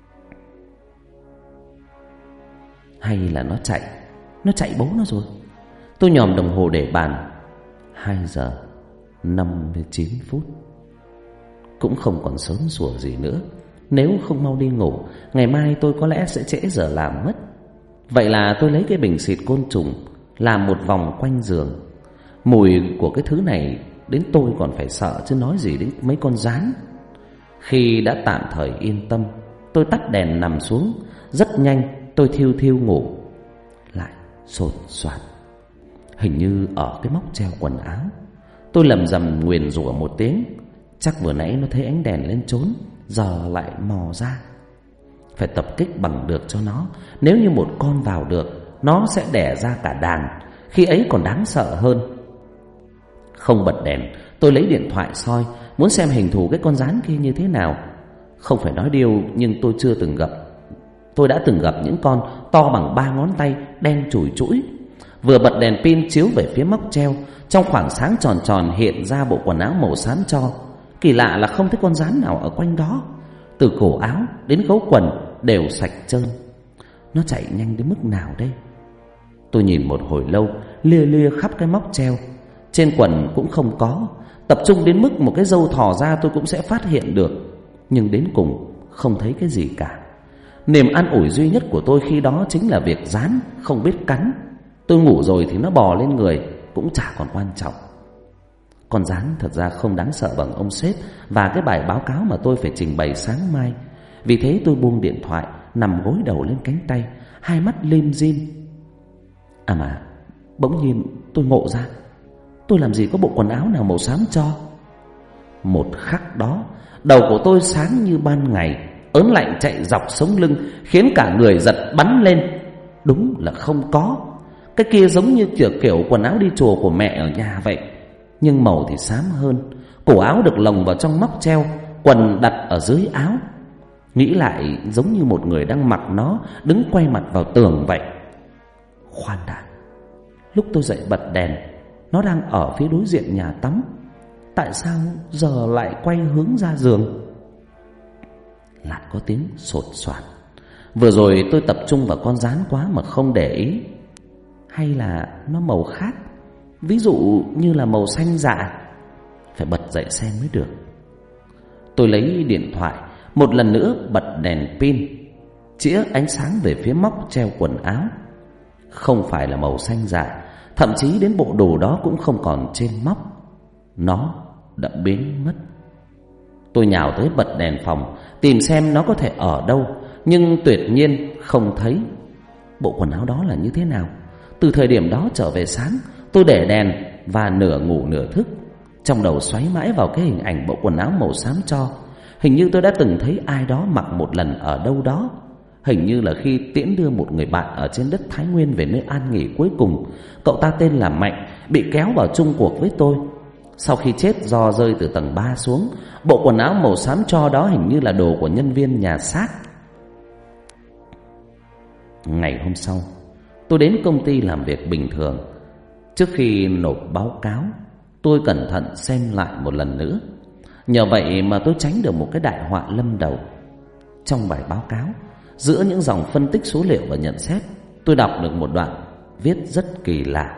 Hay là nó chạy Nó chạy bố nó rồi. Tôi nhòm đồng hồ để bàn. Hai giờ năm mươi chín phút. Cũng không còn sớm sủa gì nữa. Nếu không mau đi ngủ, ngày mai tôi có lẽ sẽ trễ giờ làm mất. Vậy là tôi lấy cái bình xịt côn trùng, làm một vòng quanh giường. Mùi của cái thứ này đến tôi còn phải sợ, chứ nói gì đến mấy con gián. Khi đã tạm thời yên tâm, tôi tắt đèn nằm xuống. Rất nhanh tôi thiêu thiêu ngủ. Lại sột soạt. Hình như ở cái móc treo quần áo. Tôi lầm rầm nguyền rủa một tiếng. Chắc vừa nãy nó thấy ánh đèn lên trốn, giờ lại mò ra. Phải tập kích bằng được cho nó. Nếu như một con vào được, nó sẽ đẻ ra cả đàn. Khi ấy còn đáng sợ hơn. Không bật đèn, tôi lấy điện thoại soi, muốn xem hình thù cái con gián kia như thế nào. Không phải nói điêu, nhưng tôi chưa từng gặp. Tôi đã từng gặp những con to bằng ba ngón tay, đen chùi chũi. Vừa bật đèn pin chiếu về phía móc treo, trong khoảng sáng tròn tròn hiện ra bộ quần áo màu xám tro. Kỳ lạ là không thấy con gián nào ở quanh đó. Từ cổ áo đến gấu quần đều sạch trơn. Nó chạy nhanh đến mức nào đây? Tôi nhìn một hồi lâu, lia lia khắp cái móc treo. Trên quần cũng không có. Tập trung đến mức một cái râu thò ra tôi cũng sẽ phát hiện được. Nhưng đến cùng không thấy cái gì cả. Niềm an ủi duy nhất của tôi khi đó chính là việc gián không biết cắn. Tôi ngủ rồi thì nó bò lên người cũng chả còn quan trọng. Con gián thật ra không đáng sợ bằng ông sếp và cái bài báo cáo mà tôi phải trình bày sáng mai. Vì thế tôi buông điện thoại, nằm gối đầu lên cánh tay, hai mắt lim dim. À mà bỗng nhiên tôi ngộ ra, tôi làm gì có bộ quần áo nào màu xám cho. Một khắc đó, đầu của tôi sáng như ban ngày, ớn lạnh chạy dọc sống lưng, khiến cả người giật bắn lên. Đúng là không có. Cái kia giống như kiểu, kiểu quần áo đi chùa của mẹ ở nhà vậy, nhưng màu thì xám hơn. Cổ áo được lồng vào trong móc treo, quần đặt ở dưới áo. Nghĩ lại giống như một người đang mặc nó, đứng quay mặt vào tường vậy. Khoan đã, lúc tôi dậy bật đèn, nó đang ở phía đối diện nhà tắm. Tại sao giờ lại quay hướng ra giường? Lại có tiếng sột soạt. Vừa rồi tôi tập trung vào con gián quá mà không để ý. Hay là nó màu khác, ví dụ như là màu xanh dạ? Phải bật dậy xem mới được. Tôi lấy điện thoại, một lần nữa bật đèn pin, chĩa ánh sáng về phía móc treo quần áo. Không phải là màu xanh dạ, thậm chí đến bộ đồ đó cũng không còn trên móc. Nó đã biến mất. Tôi nhào tới bật đèn phòng, tìm xem nó có thể ở đâu, nhưng tuyệt nhiên không thấy. Bộ quần áo đó là như thế nào? Từ thời điểm đó trở về sáng, tôi để đèn và nửa ngủ nửa thức, trong đầu xoáy mãi vào cái hình ảnh bộ quần áo màu xám tro. Hình như tôi đã từng thấy ai đó mặc một lần ở đâu đó. Hình như là khi tiễn đưa một người bạn ở trên đất Thái Nguyên về nơi an nghỉ cuối cùng. Cậu ta tên là Mạnh, bị kéo vào chung cuộc với tôi. Sau khi chết do rơi từ tầng ba xuống, bộ quần áo màu xám tro đó hình như là đồ của nhân viên nhà xác. Ngày hôm sau, tôi đến công ty làm việc bình thường. Trước khi nộp báo cáo, tôi cẩn thận xem lại một lần nữa. Nhờ vậy mà tôi tránh được một cái đại họa lâm đầu. Trong bài báo cáo, giữa những dòng phân tích số liệu và nhận xét, tôi đọc được một đoạn viết rất kỳ lạ.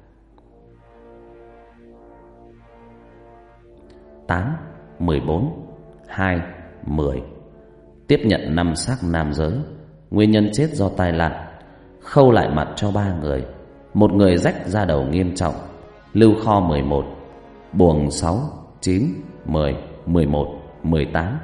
Tám, mười bốn, hai, mười. Tiếp nhận năm xác nam giới. Nguyên nhân chết do tai nạn. Khâu lại mặt cho ba người. Một người rách da đầu nghiêm trọng. Lưu kho mười một, buồng sáu, chín, mười, mười một, mười tám,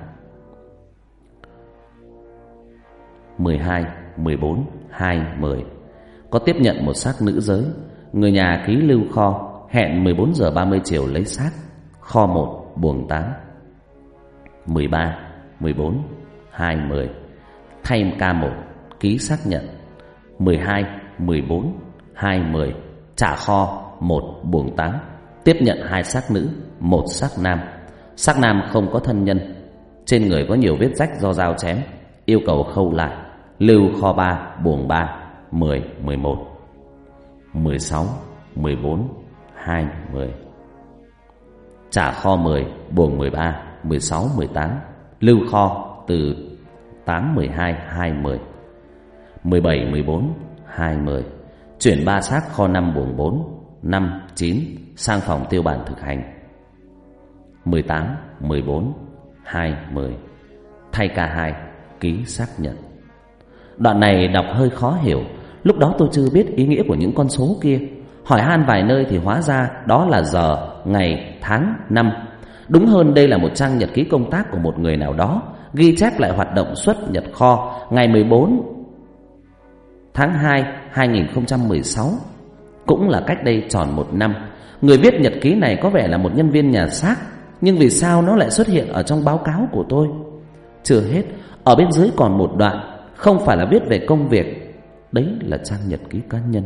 mười hai, mười bốn, hai, mười. Có tiếp nhận một xác nữ giới. Người nhà ký lưu kho, hẹn mười bốn giờ ba mươi chiều lấy xác. Kho một, buồng tám. Mười ba, mười bốn, hai, mười. Thay ca một, ký xác nhận. Mười hai, mười bốn, hai, mười. Trả kho một, buồng tám. Tiếp nhận hai xác nữ, một xác nam. Xác nam không có thân nhân, trên người có nhiều vết rách do dao chém, yêu cầu khâu lại. Lưu kho ba, buồng ba, mười, mười một, mười sáu, mười bốn, hai, mười. Trả kho mười, buồng mười ba, mười sáu, mười tám. Lưu kho từ tám, mười hai, hai, mười, mười bảy, mười bốn, hai, mười. Chuyển ba xác kho năm buồng bốn, năm, chín sang phòng tiêu bản thực hành. Mười tám, mười bốn, hai, mười. Thay ca hai, ký xác nhận. Đoạn này đọc hơi khó hiểu. Lúc đó tôi chưa biết ý nghĩa của những con số kia. Hỏi han vài nơi thì hóa ra đó là giờ, ngày, tháng, năm. Đúng hơn đây là một trang nhật ký công tác của một người nào đó, ghi chép lại hoạt động xuất nhập kho ngày mười bốn tháng hai hai nghìn không trăm mười sáu. Cũng là cách đây tròn một năm. Người viết nhật ký này có vẻ là một nhân viên nhà xác, nhưng vì sao nó lại xuất hiện ở trong báo cáo của tôi? Chưa hết, ở bên dưới còn một đoạn, không phải là viết về công việc. Đấy là trang nhật ký cá nhân.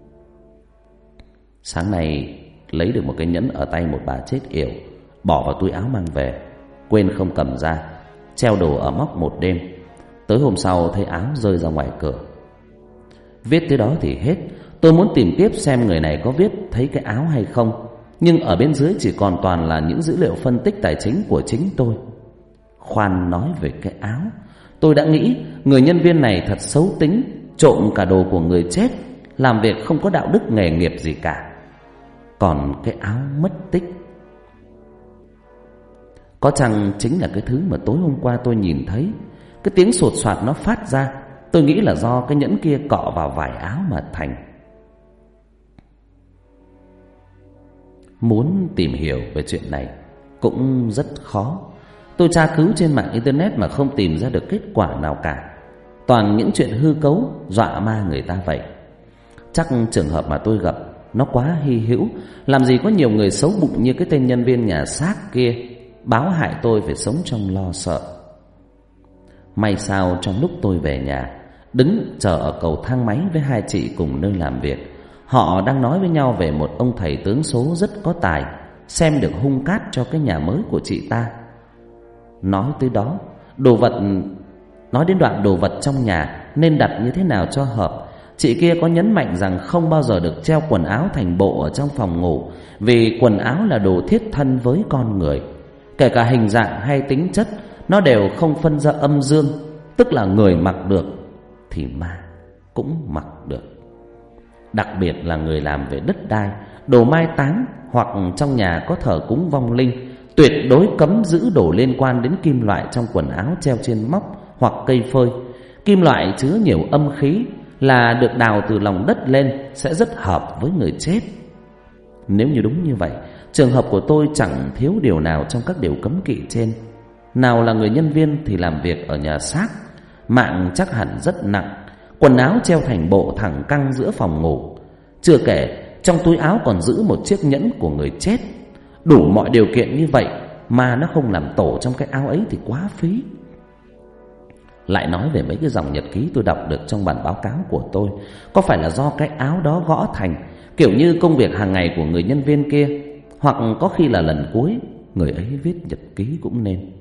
Sáng nay lấy được một cái nhẫn ở tay một bà chết yểu, bỏ vào túi áo mang về, quên không cầm ra, treo đồ ở móc một đêm. Tới hôm sau thấy áo rơi ra ngoài cửa. Viết tới đó thì hết. Tôi muốn tìm tiếp xem người này có viết thấy cái áo hay không, nhưng ở bên dưới chỉ còn toàn là những dữ liệu phân tích tài chính của chính tôi. Khoan nói về cái áo, tôi đã nghĩ người nhân viên này thật xấu tính, trộm cả đồ của người chết, làm việc không có đạo đức nghề nghiệp gì cả. Còn cái áo mất tích, có chăng chính là cái thứ mà tối hôm qua tôi nhìn thấy? Cái tiếng sột soạt nó phát ra, tôi nghĩ là do cái nhẫn kia cọ vào vải áo mà thành. Muốn tìm hiểu về chuyện này cũng rất khó. Tôi tra cứu trên mạng internet mà không tìm ra được kết quả nào cả. Toàn những chuyện hư cấu, dọa ma người ta vậy. Chắc trường hợp mà tôi gặp nó quá hy hữu, làm gì có nhiều người xấu bụng như cái tên nhân viên nhà xác kia báo hại tôi phải sống trong lo sợ. May sao trong lúc tôi về nhà, đứng chờ ở cầu thang máy với hai chị cùng nơi làm việc, họ đang nói với nhau về một ông thầy tướng số rất có tài, xem được hung cát cho cái nhà mới của chị ta. Nói tới đó, đồ vật nói đến đoạn đồ vật trong nhà nên đặt như thế nào cho hợp, chị kia có nhấn mạnh rằng không bao giờ được treo quần áo thành bộ ở trong phòng ngủ, vì quần áo là đồ thiết thân với con người. Kể cả hình dạng hay tính chất, nó đều không phân ra âm dương, tức là người mặc được thì ma cũng mặc được. Đặc biệt là người làm về đất đai, đồ mai táng hoặc trong nhà có thờ cúng vong linh, tuyệt đối cấm giữ đồ liên quan đến kim loại trong quần áo treo trên móc hoặc cây phơi. Kim loại chứa nhiều âm khí, là được đào từ lòng đất lên sẽ rất hợp với người chết. Nếu như đúng như vậy, trường hợp của tôi chẳng thiếu điều nào trong các điều cấm kỵ trên. Nào là người nhân viên thì làm việc ở nhà xác, mạng chắc hẳn rất nặng, quần áo treo thành bộ thẳng căng giữa phòng ngủ. Chưa kể trong túi áo còn giữ một chiếc nhẫn của người chết. Đủ mọi điều kiện như vậy mà nó không làm tổ trong cái áo ấy thì quá phí. Lại nói về mấy cái dòng nhật ký tôi đọc được trong bản báo cáo của tôi, có phải là do cái áo đó gõ thành, kiểu như công việc hàng ngày của người nhân viên kia, hoặc có khi là lần cuối người ấy viết nhật ký cũng nên.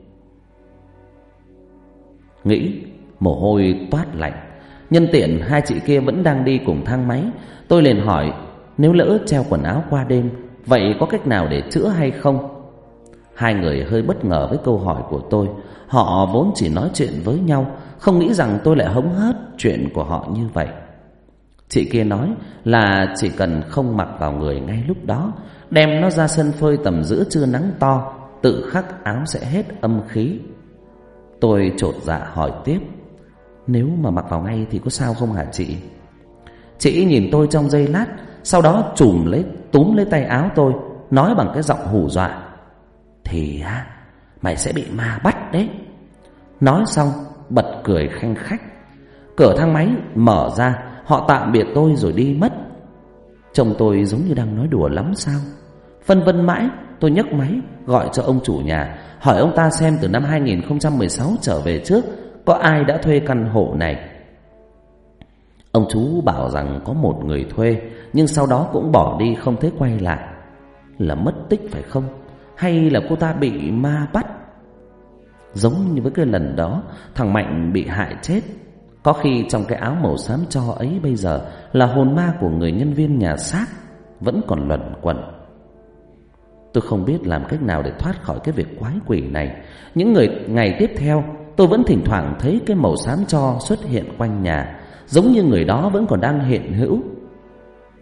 Nghĩ mồ hôi toát lạnh. Nhân tiện hai chị kia vẫn đang đi cùng thang máy, tôi liền hỏi nếu lỡ treo quần áo qua đêm, vậy có cách nào để chữa hay không? Hai người hơi bất ngờ với câu hỏi của tôi. Họ vốn chỉ nói chuyện với nhau, không nghĩ rằng tôi lại hống hớt chuyện của họ như vậy. Chị kia nói là chỉ cần không mặc vào người ngay lúc đó, đem nó ra sân phơi tầm giữa trưa nắng to, tự khắc áo sẽ hết âm khí. Tôi chột dạ hỏi tiếp, nếu mà mặc vào ngay thì có sao không hả chị? Chị nhìn tôi trong giây lát, sau đó chùm lấy túm lấy tay áo tôi, nói bằng cái giọng hù dọa, thì á, mày sẽ bị ma bắt đấy. Nói xong bật cười khanh khách. Cửa thang máy mở ra, họ tạm biệt tôi rồi đi mất. Trông tôi giống như đang nói đùa lắm sao? Phân vân mãi, tôi nhấc máy gọi cho ông chủ nhà, hỏi ông ta xem từ năm hai nghìn không trăm mười sáu trở về trước có ai đã thuê căn hộ này. Ông chú bảo rằng có một người thuê, nhưng sau đó cũng bỏ đi không thấy quay lại. Là mất tích phải không? Hay là cô ta bị ma bắt? Giống như với cái lần đó thằng Mạnh bị hại chết, có khi trong cái áo màu xám tro ấy bây giờ là hồn ma của người nhân viên nhà xác vẫn còn luẩn quẩn. Tôi không biết làm cách nào để thoát khỏi cái việc quái quỷ này. Những người ngày tiếp theo, tôi vẫn thỉnh thoảng thấy cái màu xám tro xuất hiện quanh nhà, giống như người đó vẫn còn đang hiện hữu.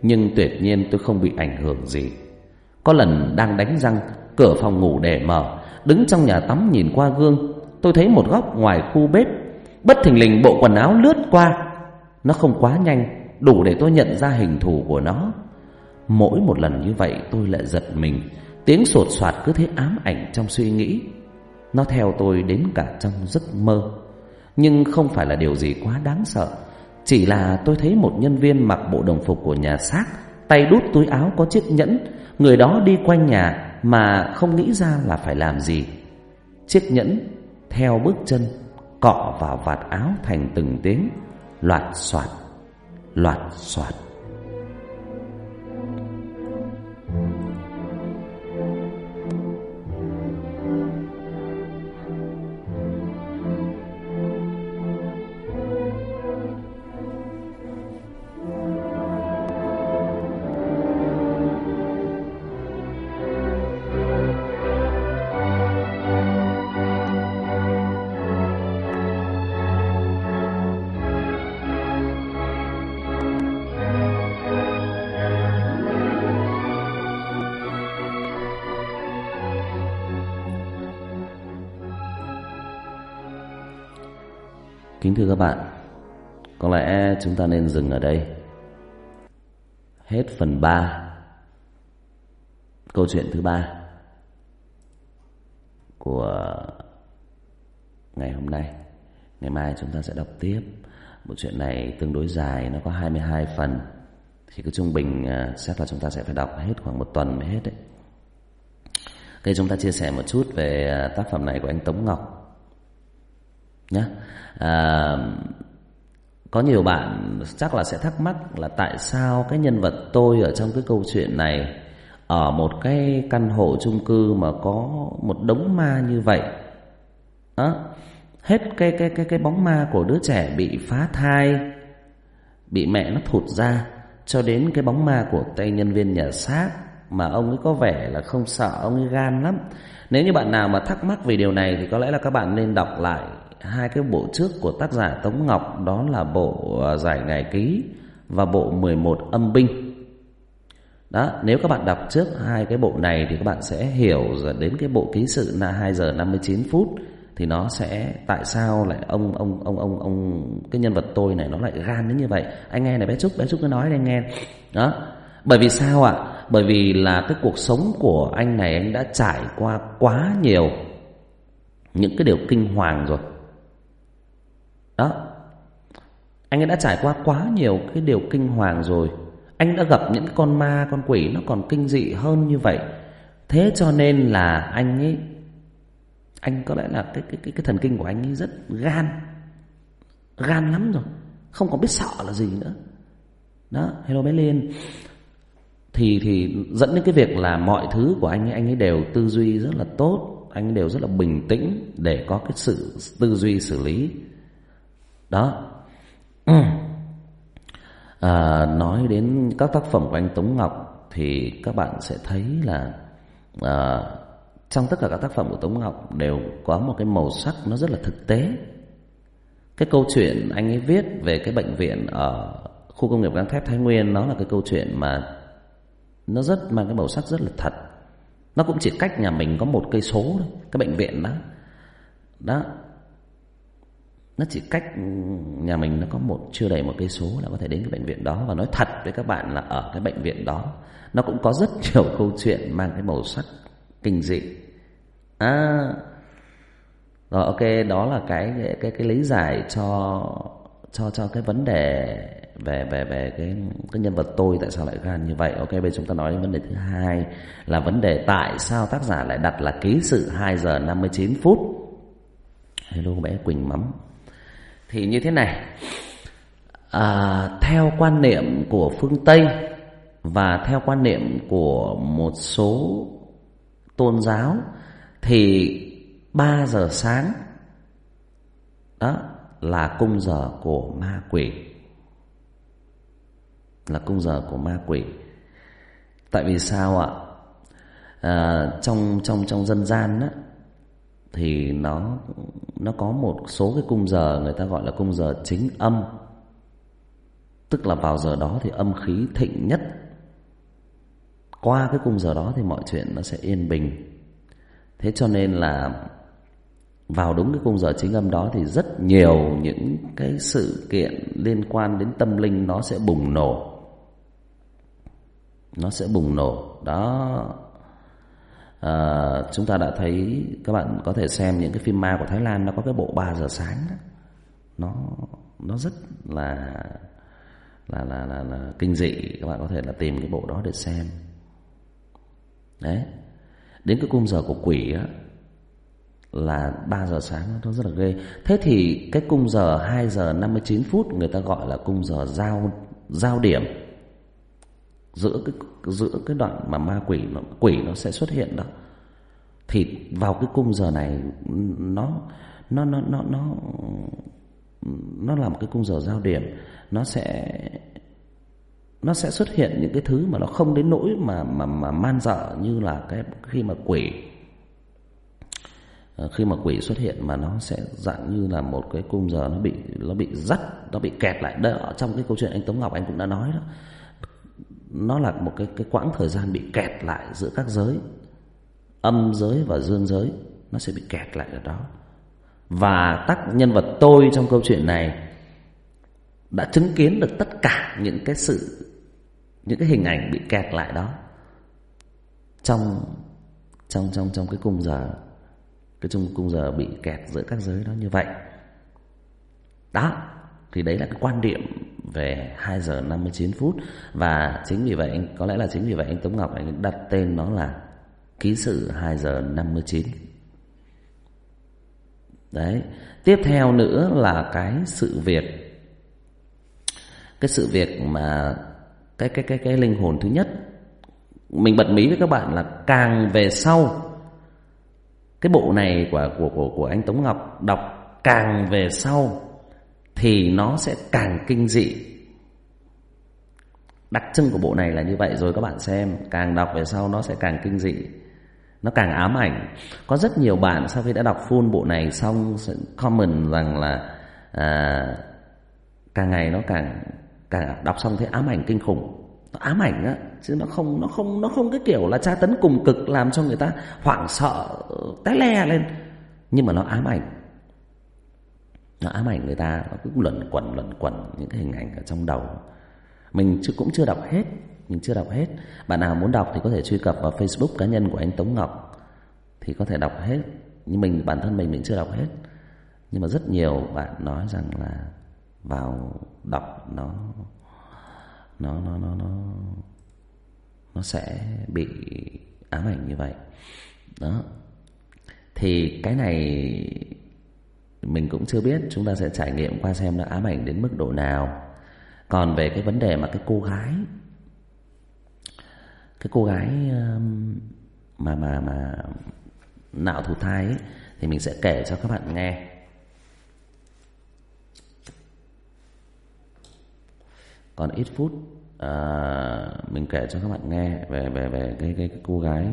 Nhưng tuyệt nhiên tôi không bị ảnh hưởng gì. Có lần đang đánh răng, cửa phòng ngủ để mở, đứng trong nhà tắm nhìn qua gương, tôi thấy một góc ngoài khu bếp, bất thình lình bộ quần áo lướt qua. Nó không quá nhanh, đủ để tôi nhận ra hình thù của nó. Mỗi một lần như vậy tôi lại giật mình, tiếng sột soạt cứ thế ám ảnh trong suy nghĩ. Nó theo tôi đến cả trong giấc mơ. Nhưng không phải là điều gì quá đáng sợ, chỉ là tôi thấy một nhân viên mặc bộ đồng phục của nhà xác, tay đút túi áo có chiếc nhẫn. Người đó đi quanh nhà mà không nghĩ ra là phải làm gì. Chiếc nhẫn theo bước chân cọ vào vạt áo thành từng tiếng loạt xoạt, loạt xoạt. Kính thưa các bạn, có lẽ chúng ta nên dừng ở đây. Hết phần ba, câu chuyện thứ ba của ngày hôm nay. Ngày mai chúng ta sẽ đọc tiếp. Bộ truyện này tương đối dài, nó có hai mươi hai phần. Thì cứ trung bình chắc là chúng ta sẽ phải đọc hết khoảng một tuần mới hết đấy. Ok, chúng ta chia sẻ một chút về tác phẩm này của anh Tống Ngọc nhé. À, có nhiều bạn chắc là sẽ thắc mắc là tại sao cái nhân vật tôi ở trong cái câu chuyện này ở một cái căn hộ chung cư mà có một đống ma như vậy. Đó, hết cái cái cái cái bóng ma của đứa trẻ bị phá thai, bị mẹ nó thụt ra, cho đến cái bóng ma của tay nhân viên nhà xác mà ông ấy có vẻ là không sợ, ông ấy gan lắm. Nếu như bạn nào mà thắc mắc về điều này thì có lẽ là các bạn nên đọc lại hai cái bộ trước của tác giả Tống Ngọc, đó là bộ Giải Ngày Ký và bộ mười một Âm Binh. Đó, nếu các bạn đọc trước hai cái bộ này thì các bạn sẽ hiểu đến cái bộ ký sự là hai giờ năm mươi chín phút thì nó sẽ tại sao lại ông ông ông ông ông cái nhân vật tôi này nó lại gan đến như vậy. Anh nghe này bé Trúc, bé Trúc cứ nói để anh nghe. Đó, bởi vì sao ạ? Bởi vì là cái cuộc sống của anh này anh đã trải qua quá nhiều những cái điều kinh hoàng rồi. Đó, anh ấy đã trải qua quá nhiều cái điều kinh hoàng rồi. Anh đã gặp những con ma, con quỷ nó còn kinh dị hơn như vậy. Thế cho nên là anh ấy, anh có lẽ là cái cái cái cái thần kinh của anh ấy rất gan, gan lắm rồi, không có biết sợ là gì nữa. Đó, hello bé Liên. Thì thì dẫn đến cái việc là mọi thứ của anh ấy, anh ấy đều tư duy rất là tốt, anh ấy đều rất là bình tĩnh để có cái sự tư duy xử lý. Đó. À, nói đến các tác phẩm của anh Tống Ngọc thì các bạn sẽ thấy là à, trong tất cả các tác phẩm của Tống Ngọc đều có một cái màu sắc nó rất là thực tế. Cái câu chuyện anh ấy viết về cái bệnh viện ở khu công nghiệp gang thép Thái Nguyên, nó là cái câu chuyện mà nó rất mang cái màu sắc rất là thật. Nó cũng chỉ cách nhà mình có một cây số thôi, cái bệnh viện đó. Đó, nó chỉ cách nhà mình nó có một chưa đầy một cây số là có thể đến cái bệnh viện đó. Và nói thật với các bạn là ở cái bệnh viện đó nó cũng có rất nhiều câu chuyện mang cái màu sắc kinh dị. À, rồi ok, đó là cái cái cái lý giải cho cho cho cái vấn đề về về về cái cái nhân vật tôi tại sao lại gan như vậy. Ok, bây giờ chúng ta nói đến vấn đề thứ hai là vấn đề tại sao tác giả lại đặt là ký sự hai giờ năm mươi chín phút. Hello bé Quỳnh Mắm. Thì như thế này, à, theo quan niệm của phương Tây và theo quan niệm của một số tôn giáo thì ba giờ sáng đó là cung giờ của ma quỷ, là cung giờ của ma quỷ. Tại vì sao ạ? À, trong trong trong dân gian á, thì nó nó có một số cái cung giờ người ta gọi là cung giờ chính âm. Tức là vào giờ đó thì âm khí thịnh nhất. Qua cái khung giờ đó thì mọi chuyện nó sẽ yên bình. Thế cho nên là vào đúng cái khung giờ chính âm đó thì rất nhiều những cái sự kiện liên quan đến tâm linh nó sẽ bùng nổ. Nó sẽ bùng nổ. Đó. À, chúng ta đã thấy, các bạn có thể xem những cái phim ma của Thái Lan, nó có cái bộ ba giờ sáng đó. Nó nó rất là là, là là là kinh dị. Các bạn có thể là tìm cái bộ đó để xem. Đấy. Đến cái khung giờ của quỷ á là ba giờ sáng, nó rất là ghê. Thế thì cái khung giờ hai giờ năm mươi chín phút người ta gọi là khung giờ giao giao điểm. Giữa cái giữa cái đoạn mà ma quỷ nó quỷ nó sẽ xuất hiện đó. Thì vào cái khung giờ này nó nó nó nó nó nó là một cái khung giờ giao điểm, nó sẽ nó sẽ xuất hiện những cái thứ mà nó không đến nỗi mà mà mà man dợ như là cái khi mà quỷ khi mà quỷ xuất hiện, mà nó sẽ dạng như là một cái khung giờ nó bị nó bị dắt, nó bị kẹt lại. Đó, ở trong cái câu chuyện anh Tống Ngọc anh cũng đã nói đó, nó là một cái cái quãng thời gian bị kẹt lại giữa các giới, âm giới và dương giới, nó sẽ bị kẹt lại ở đó. Và tác nhân vật tôi trong câu chuyện này đã chứng kiến được tất cả những cái sự những cái hình ảnh bị kẹt lại đó trong trong trong trong cái khung giờ cái trong khung giờ bị kẹt giữa các giới đó như vậy. Đó, thì đấy là cái quan điểm về hai giờ năm mươi chín phút. Và chính vì vậy anh, có lẽ là chính vì vậy anh Tống Ngọc anh đặt tên nó là ký sự hai giờ năm mươi chín. Đấy. Tiếp theo nữa là cái sự việc Cái sự việc mà Cái cái cái cái linh hồn thứ nhất. Mình bật mí với các bạn là càng về sau, cái bộ này của của của của anh Tống Ngọc đọc càng về sau thì nó sẽ càng kinh dị. Đặc trưng của bộ này là như vậy rồi các bạn xem, càng đọc về sau nó sẽ càng kinh dị, nó càng ám ảnh. Có rất nhiều bạn sau khi đã đọc full bộ này xong sẽ comment rằng là à, càng ngày nó càng càng đọc xong thấy ám ảnh kinh khủng. Nó ám ảnh á, chứ nó không nó không nó không cái kiểu là tra tấn cùng cực làm cho người ta hoảng sợ té le lên, nhưng mà nó ám ảnh. Nó ám ảnh người ta, nó cứ luẩn quẩn luẩn quẩn những cái hình ảnh ở trong đầu. Mình cũng chưa đọc hết, mình chưa đọc hết. Bạn nào muốn đọc thì có thể truy cập vào Facebook cá nhân của anh Tống Ngọc thì có thể đọc hết. Nhưng mình bản thân mình mình chưa đọc hết. Nhưng mà rất nhiều bạn nói rằng là vào đọc nó nó nó nó nó nó sẽ bị ám ảnh như vậy. Đó. Thì cái này mình cũng chưa biết, chúng ta sẽ trải nghiệm qua xem nó ám ảnh đến mức độ nào. Còn về cái vấn đề mà cái cô gái Cái cô gái Mà mà mà nạo thụ thai ấy, thì mình sẽ kể cho các bạn nghe. Còn ít phút à, mình kể cho các bạn nghe về về về cái cái, cái cô gái.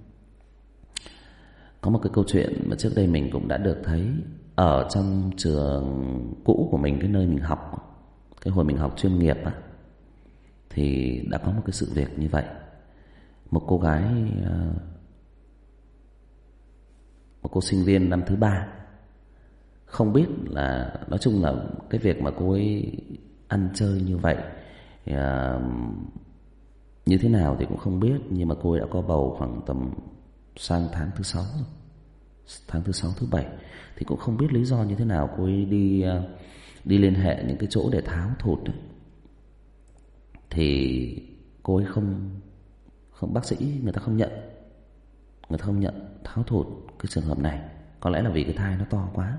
Có một cái câu chuyện mà trước đây mình cũng đã được thấy ở trong trường cũ của mình, cái nơi mình học, cái hồi mình học chuyên nghiệp á, thì đã có một cái sự việc như vậy. Một cô gái, một cô sinh viên năm thứ ba, không biết là, nói chung là cái việc mà cô ấy ăn chơi như vậy như thế nào thì cũng không biết, nhưng mà cô ấy đã có bầu khoảng tầm sang tháng thứ sáu rồi. Tháng thứ sáu thứ bảy thì cũng không biết lý do như thế nào cô ấy đi đi liên hệ những cái chỗ để tháo thụt ấy. Thì cô ấy không không bác sĩ người ta không nhận, người ta không nhận tháo thụt cái trường hợp này. Có lẽ là vì cái thai nó to quá.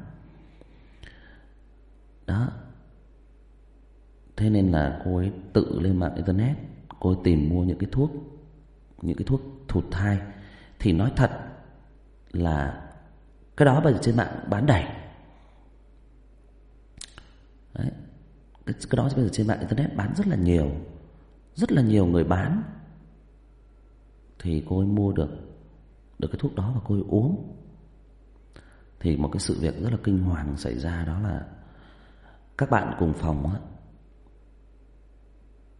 Đó. Thế nên là cô ấy tự lên mạng internet, cô ấy tìm mua những cái thuốc, những cái thuốc thụt thai. Thì nói thật là cái đó bây giờ trên mạng bán đầy. Đấy. Cái, cái đó bây giờ trên mạng internet bán rất là nhiều, rất là nhiều người bán. Thì cô ấy mua được được cái thuốc đó và cô ấy uống. Thì một cái sự việc rất là kinh hoàng xảy ra, đó là các bạn cùng phòng á,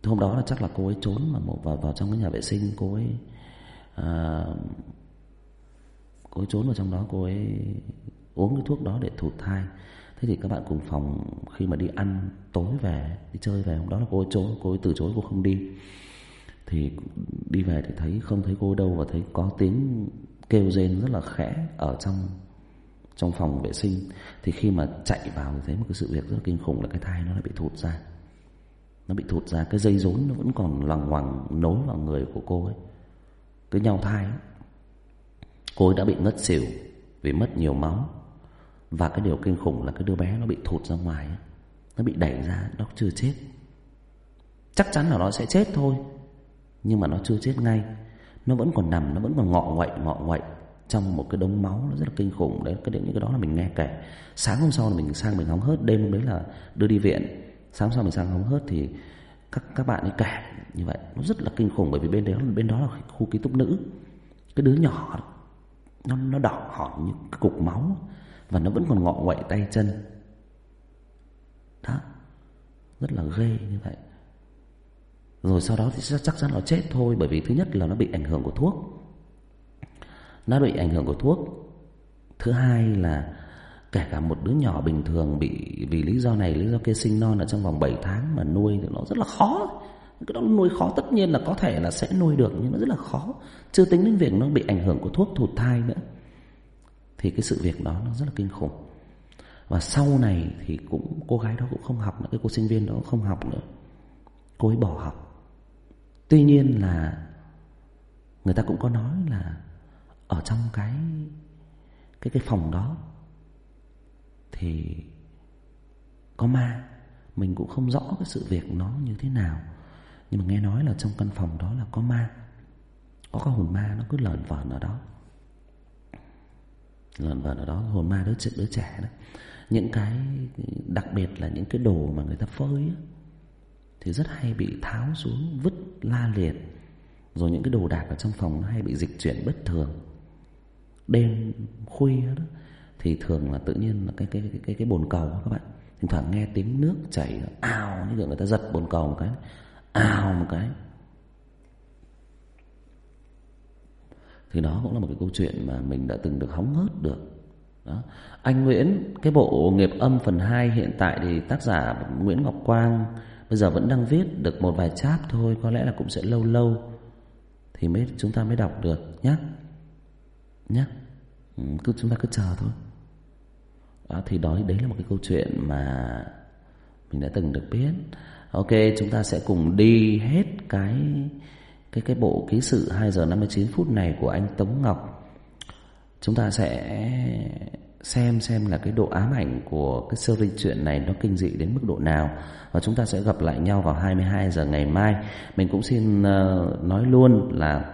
Hôm đó là chắc là cô ấy trốn mà một vào vào trong cái nhà vệ sinh, cô ấy à, cô ấy trốn vào trong đó, cô ấy uống cái thuốc đó để thụt thai. Thế thì các bạn cùng phòng khi mà đi ăn tối về, đi chơi về, hôm đó là cô ấy trốn, cô ấy từ chối, cô không đi. Thì đi về thì thấy không thấy cô đâu, và thấy có tiếng kêu rên rất là khẽ ở trong trong phòng vệ sinh. Thì khi mà chạy vào thì thấy một cái sự việc rất là kinh khủng là cái thai nó đã bị thụt ra. Nó bị thụt ra, cái dây rốn nó vẫn còn loằng ngoằng nối vào người của cô ấy, cái nhau thai ấy. Cô ấy đã bị ngất xỉu vì mất nhiều máu. Và cái điều kinh khủng là cái đứa bé nó bị thụt ra ngoài ấy. Nó bị đẩy ra, nó chưa chết. Chắc chắn là nó sẽ chết thôi, nhưng mà nó chưa chết ngay. Nó vẫn còn nằm, nó vẫn còn ngọ nguậy ngọ nguậy trong một cái đống máu, nó rất là kinh khủng. Đấy, cái những cái đó là mình nghe kể. Sáng hôm sau là mình sang mình hóng hớt, đêm hôm đấy là đưa đi viện. Sáng hôm sau mình sang hóng hớt thì các các bạn ấy kể như vậy, nó rất là kinh khủng. Bởi vì bên đó bên đó là khu ký túc nữ. Cái đứa nhỏ nó nó đỏ hòn như cái cục máu, và nó vẫn còn ngọ nguậy tay chân. Đó, rất là ghê như vậy. Rồi sau đó thì chắc chắn nó chết thôi. Bởi vì thứ nhất là nó bị ảnh hưởng của thuốc. Nó bị ảnh hưởng của thuốc. Thứ hai là kể cả một đứa nhỏ bình thường bị vì lý do này lý do kia sinh non ở trong vòng bảy tháng mà nuôi thì nó rất là khó. Cái đó nuôi khó, tất nhiên là có thể là sẽ nuôi được, nhưng nó rất là khó. Chưa tính đến việc nó bị ảnh hưởng của thuốc thụt thai nữa. Thì cái sự việc đó nó rất là kinh khủng. Và sau này thì cũng cô gái đó cũng không học nữa, cái cô sinh viên đó cũng không học nữa. Cô ấy bỏ học. Tuy nhiên là người ta cũng có nói là ở trong cái cái cái phòng đó thì có ma. Mình cũng không rõ cái sự việc nó như thế nào, nhưng mà nghe nói là trong căn phòng đó là có ma. Có cái hồn ma nó cứ lởn vởn ở đó. Lởn vởn ở đó, hồn ma đứa, đứa trẻ đó. Những cái đặc biệt là những cái đồ mà người ta phơi ấy, thì rất hay bị tháo xuống, vứt la liệt. Rồi những cái đồ đạc ở trong phòng nó hay bị dịch chuyển bất thường. Đêm khuya đó thì thường là tự nhiên là cái cái cái cái, cái bồn cầu đó các bạn, thỉnh thoảng nghe tiếng nước chảy ào, như kiểu người ta giật bồn cầu một cái, ào một cái. Thì đó cũng là một cái câu chuyện mà mình đã từng được hóng hớt được. Đó. Anh Nguyễn, cái bộ Nghiệp Âm phần hai hiện tại thì tác giả Nguyễn Ngọc Quang bây giờ vẫn đang viết được một vài chap thôi, có lẽ là cũng sẽ lâu lâu thì mới chúng ta mới đọc được nhé. Nhé. Ừ, cứ chúng ta cứ chờ thôi. Đó, thì đó đấy là một cái câu chuyện mà mình đã từng được biết. Ok, chúng ta sẽ cùng đi hết cái cái cái bộ ký sự hai giờ năm mươi chín phút này của anh Tống Ngọc. Chúng ta sẽ xem xem là cái độ ám ảnh của cái series chuyện này nó kinh dị đến mức độ nào, và chúng ta sẽ gặp lại nhau vào hai mươi hai giờ ngày mai. Mình cũng xin uh, nói luôn là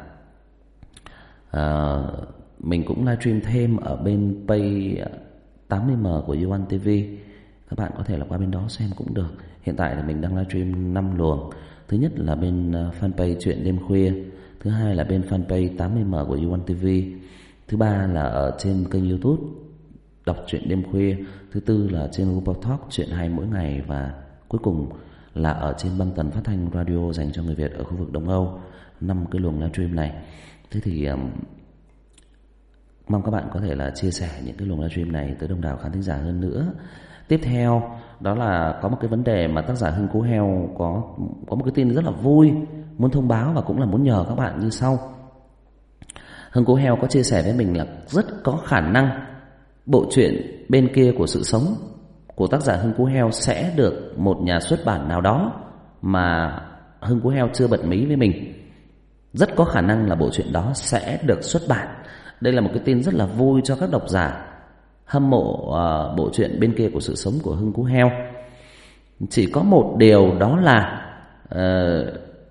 uh, mình cũng livestream thêm ở bên page tám mươi M của U One ti vi. Các bạn có thể là qua bên đó xem cũng được. Hiện tại thì mình đang livestream năm luồng. Thứ nhất là bên fanpage Chuyện Đêm Khuya, thứ hai là bên fanpage tám mươi M của U One ti vi, thứ ba là ở trên kênh YouTube Đọc Truyện Đêm Khuya, thứ tư là trên Google Talk Chuyện Hay Mỗi Ngày, và cuối cùng là ở trên băng tần phát thanh radio dành cho người Việt ở khu vực Đông Âu. Năm cái luồng livestream này. Thế thì um, mong các bạn có thể là chia sẻ những cái luồng livestream này tới đông đảo khán thính giả hơn nữa. Tiếp theo đó là có một cái vấn đề mà tác giả Hưng Cú Heo có có một cái tin rất là vui muốn thông báo, và cũng là muốn nhờ các bạn như sau. Hưng Cú Heo có chia sẻ với mình là rất có khả năng bộ truyện Bên Kia Của Sự Sống của tác giả Hưng Cú Heo sẽ được một nhà xuất bản nào đó mà Hưng Cú Heo chưa bật mí với mình. Rất có khả năng là bộ truyện đó sẽ được xuất bản. Đây là một cái tin rất là vui cho các độc giả hâm mộ uh, bộ truyện Bên Kia Của Sự Sống của Hưng Cú Heo. Chỉ có một điều đó là uh,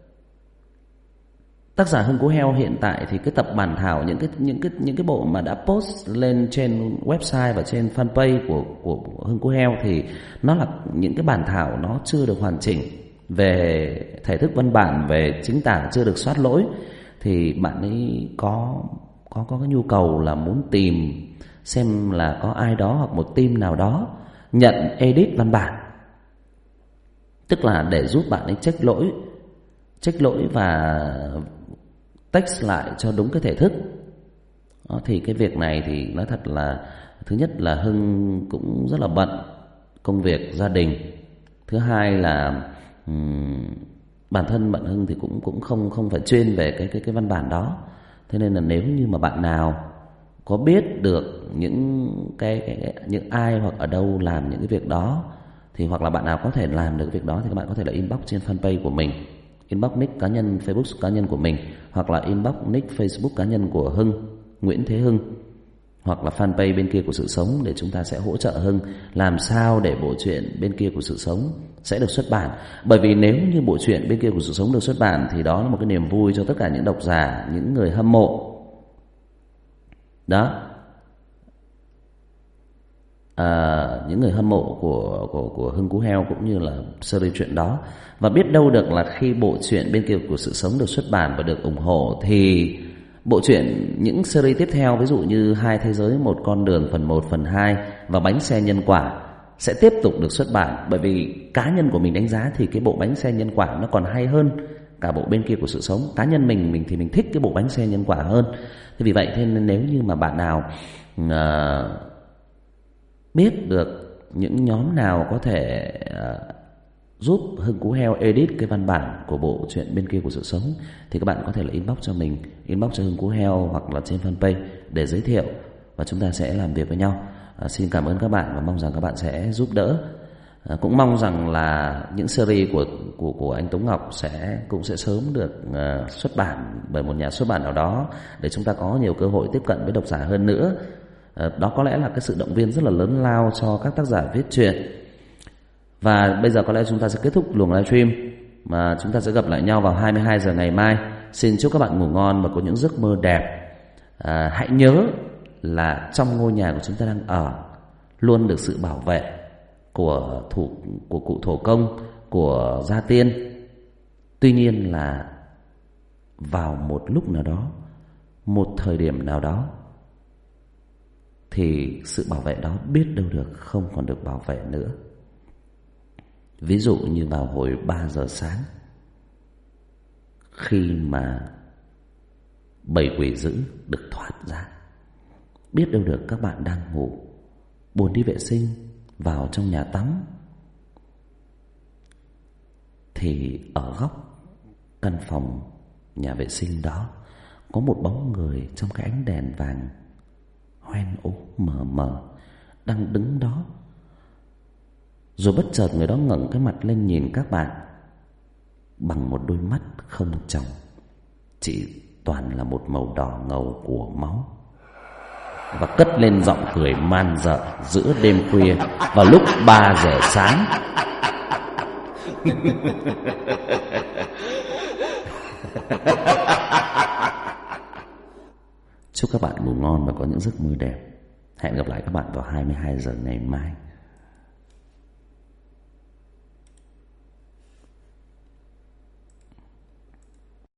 tác giả Hưng Cú Heo hiện tại thì cái tập bản thảo, những cái những cái những cái bộ mà đã post lên trên website và trên fanpage của của, của Hưng Cú Heo thì nó là những cái bản thảo nó chưa được hoàn chỉnh về thể thức văn bản, về chính tả, chưa được soát lỗi. Thì bạn ấy có có có cái nhu cầu là muốn tìm xem là có ai đó hoặc một team nào đó nhận edit văn bản, tức là để giúp bạn ấy check lỗi trích lỗi và text lại cho đúng cái thể thức. Đó, thì cái việc này thì nói thật là thứ nhất là Hưng cũng rất là bận công việc gia đình, thứ hai là um, bản thân bạn Hưng thì cũng cũng không không phải chuyên về cái cái cái văn bản đó. Thế nên là nếu như mà bạn nào có biết được những cái, cái, cái những ai hoặc ở đâu làm những cái việc đó, thì hoặc là bạn nào có thể làm được việc đó, thì các bạn có thể là inbox trên fanpage của mình, inbox nick cá nhân Facebook cá nhân của mình, hoặc là inbox nick Facebook cá nhân của Hưng, Nguyễn Thế Hưng, hoặc là fanpage bên kia của sự sống, để chúng ta sẽ hỗ trợ Hưng làm sao để bộ truyện bên kia của sự sống sẽ được xuất bản. Bởi vì nếu như bộ truyện bên kia của sự sống được xuất bản thì đó là một cái niềm vui cho tất cả những độc giả, những người hâm mộ. Đó, à, những người hâm mộ của của của Hưng Cú Heo cũng như là series truyện đó. Và biết đâu được là khi bộ truyện bên kia của sự sống được xuất bản và được ủng hộ, thì bộ truyện những series tiếp theo, ví dụ như Hai Thế Giới Một Con Đường phần một, phần hai và Bánh Xe Nhân Quả sẽ tiếp tục được xuất bản. Bởi vì cá nhân của mình đánh giá thì cái bộ Bánh Xe Nhân Quả nó còn hay hơn cả bộ bên kia của sự sống. Cá nhân mình mình thì mình thích cái bộ Bánh Xe Nhân Quả hơn. Thế vì vậy thế nên nếu như mà bạn nào uh, biết được những nhóm nào có thể uh, giúp Hưng Cú Heo edit cái văn bản của bộ truyện bên kia của sự sống, thì các bạn có thể là inbox cho mình, inbox cho Hưng Cú Heo hoặc là trên fanpage để giới thiệu, và chúng ta sẽ làm việc với nhau. À, xin cảm ơn các bạn và mong rằng các bạn sẽ giúp đỡ. À, cũng mong rằng là những series của của của anh Tống Ngọc sẽ cũng sẽ sớm được uh, xuất bản bởi một nhà xuất bản nào đó, để chúng ta có nhiều cơ hội tiếp cận với độc giả hơn nữa. À, đó có lẽ là cái sự động viên rất là lớn lao cho các tác giả viết truyện. Và bây giờ có lẽ chúng ta sẽ kết thúc luồng livestream, mà chúng ta sẽ gặp lại nhau vào hai mươi hai giờ ngày mai. Xin chúc các bạn ngủ ngon và có những giấc mơ đẹp. À, hãy nhớ là trong ngôi nhà của chúng ta đang ở luôn được sự bảo vệ của thủ của cụ thổ công, của gia tiên. Tuy nhiên là vào một lúc nào đó, một thời điểm nào đó, thì sự bảo vệ đó biết đâu được không còn được bảo vệ nữa. Ví dụ như vào hồi ba giờ sáng, khi mà bầy quỷ dữ được thoát ra, biết đâu được các bạn đang ngủ, buồn đi vệ sinh, vào trong nhà tắm, thì ở góc căn phòng nhà vệ sinh đó có một bóng người trong cái ánh đèn vàng hoen ố mờ mờ đang đứng đó. Rồi bất chợt người đó ngẩng cái mặt lên nhìn các bạn bằng một đôi mắt không tròng, chỉ toàn là một màu đỏ ngầu của máu, và cất lên giọng cười man dợ giữa đêm khuya vào lúc ba giờ sáng. Chúc các bạn ngủ ngon và có những giấc mơ đẹp. Hẹn gặp lại các bạn vào hai mươi hai giờ ngày mai.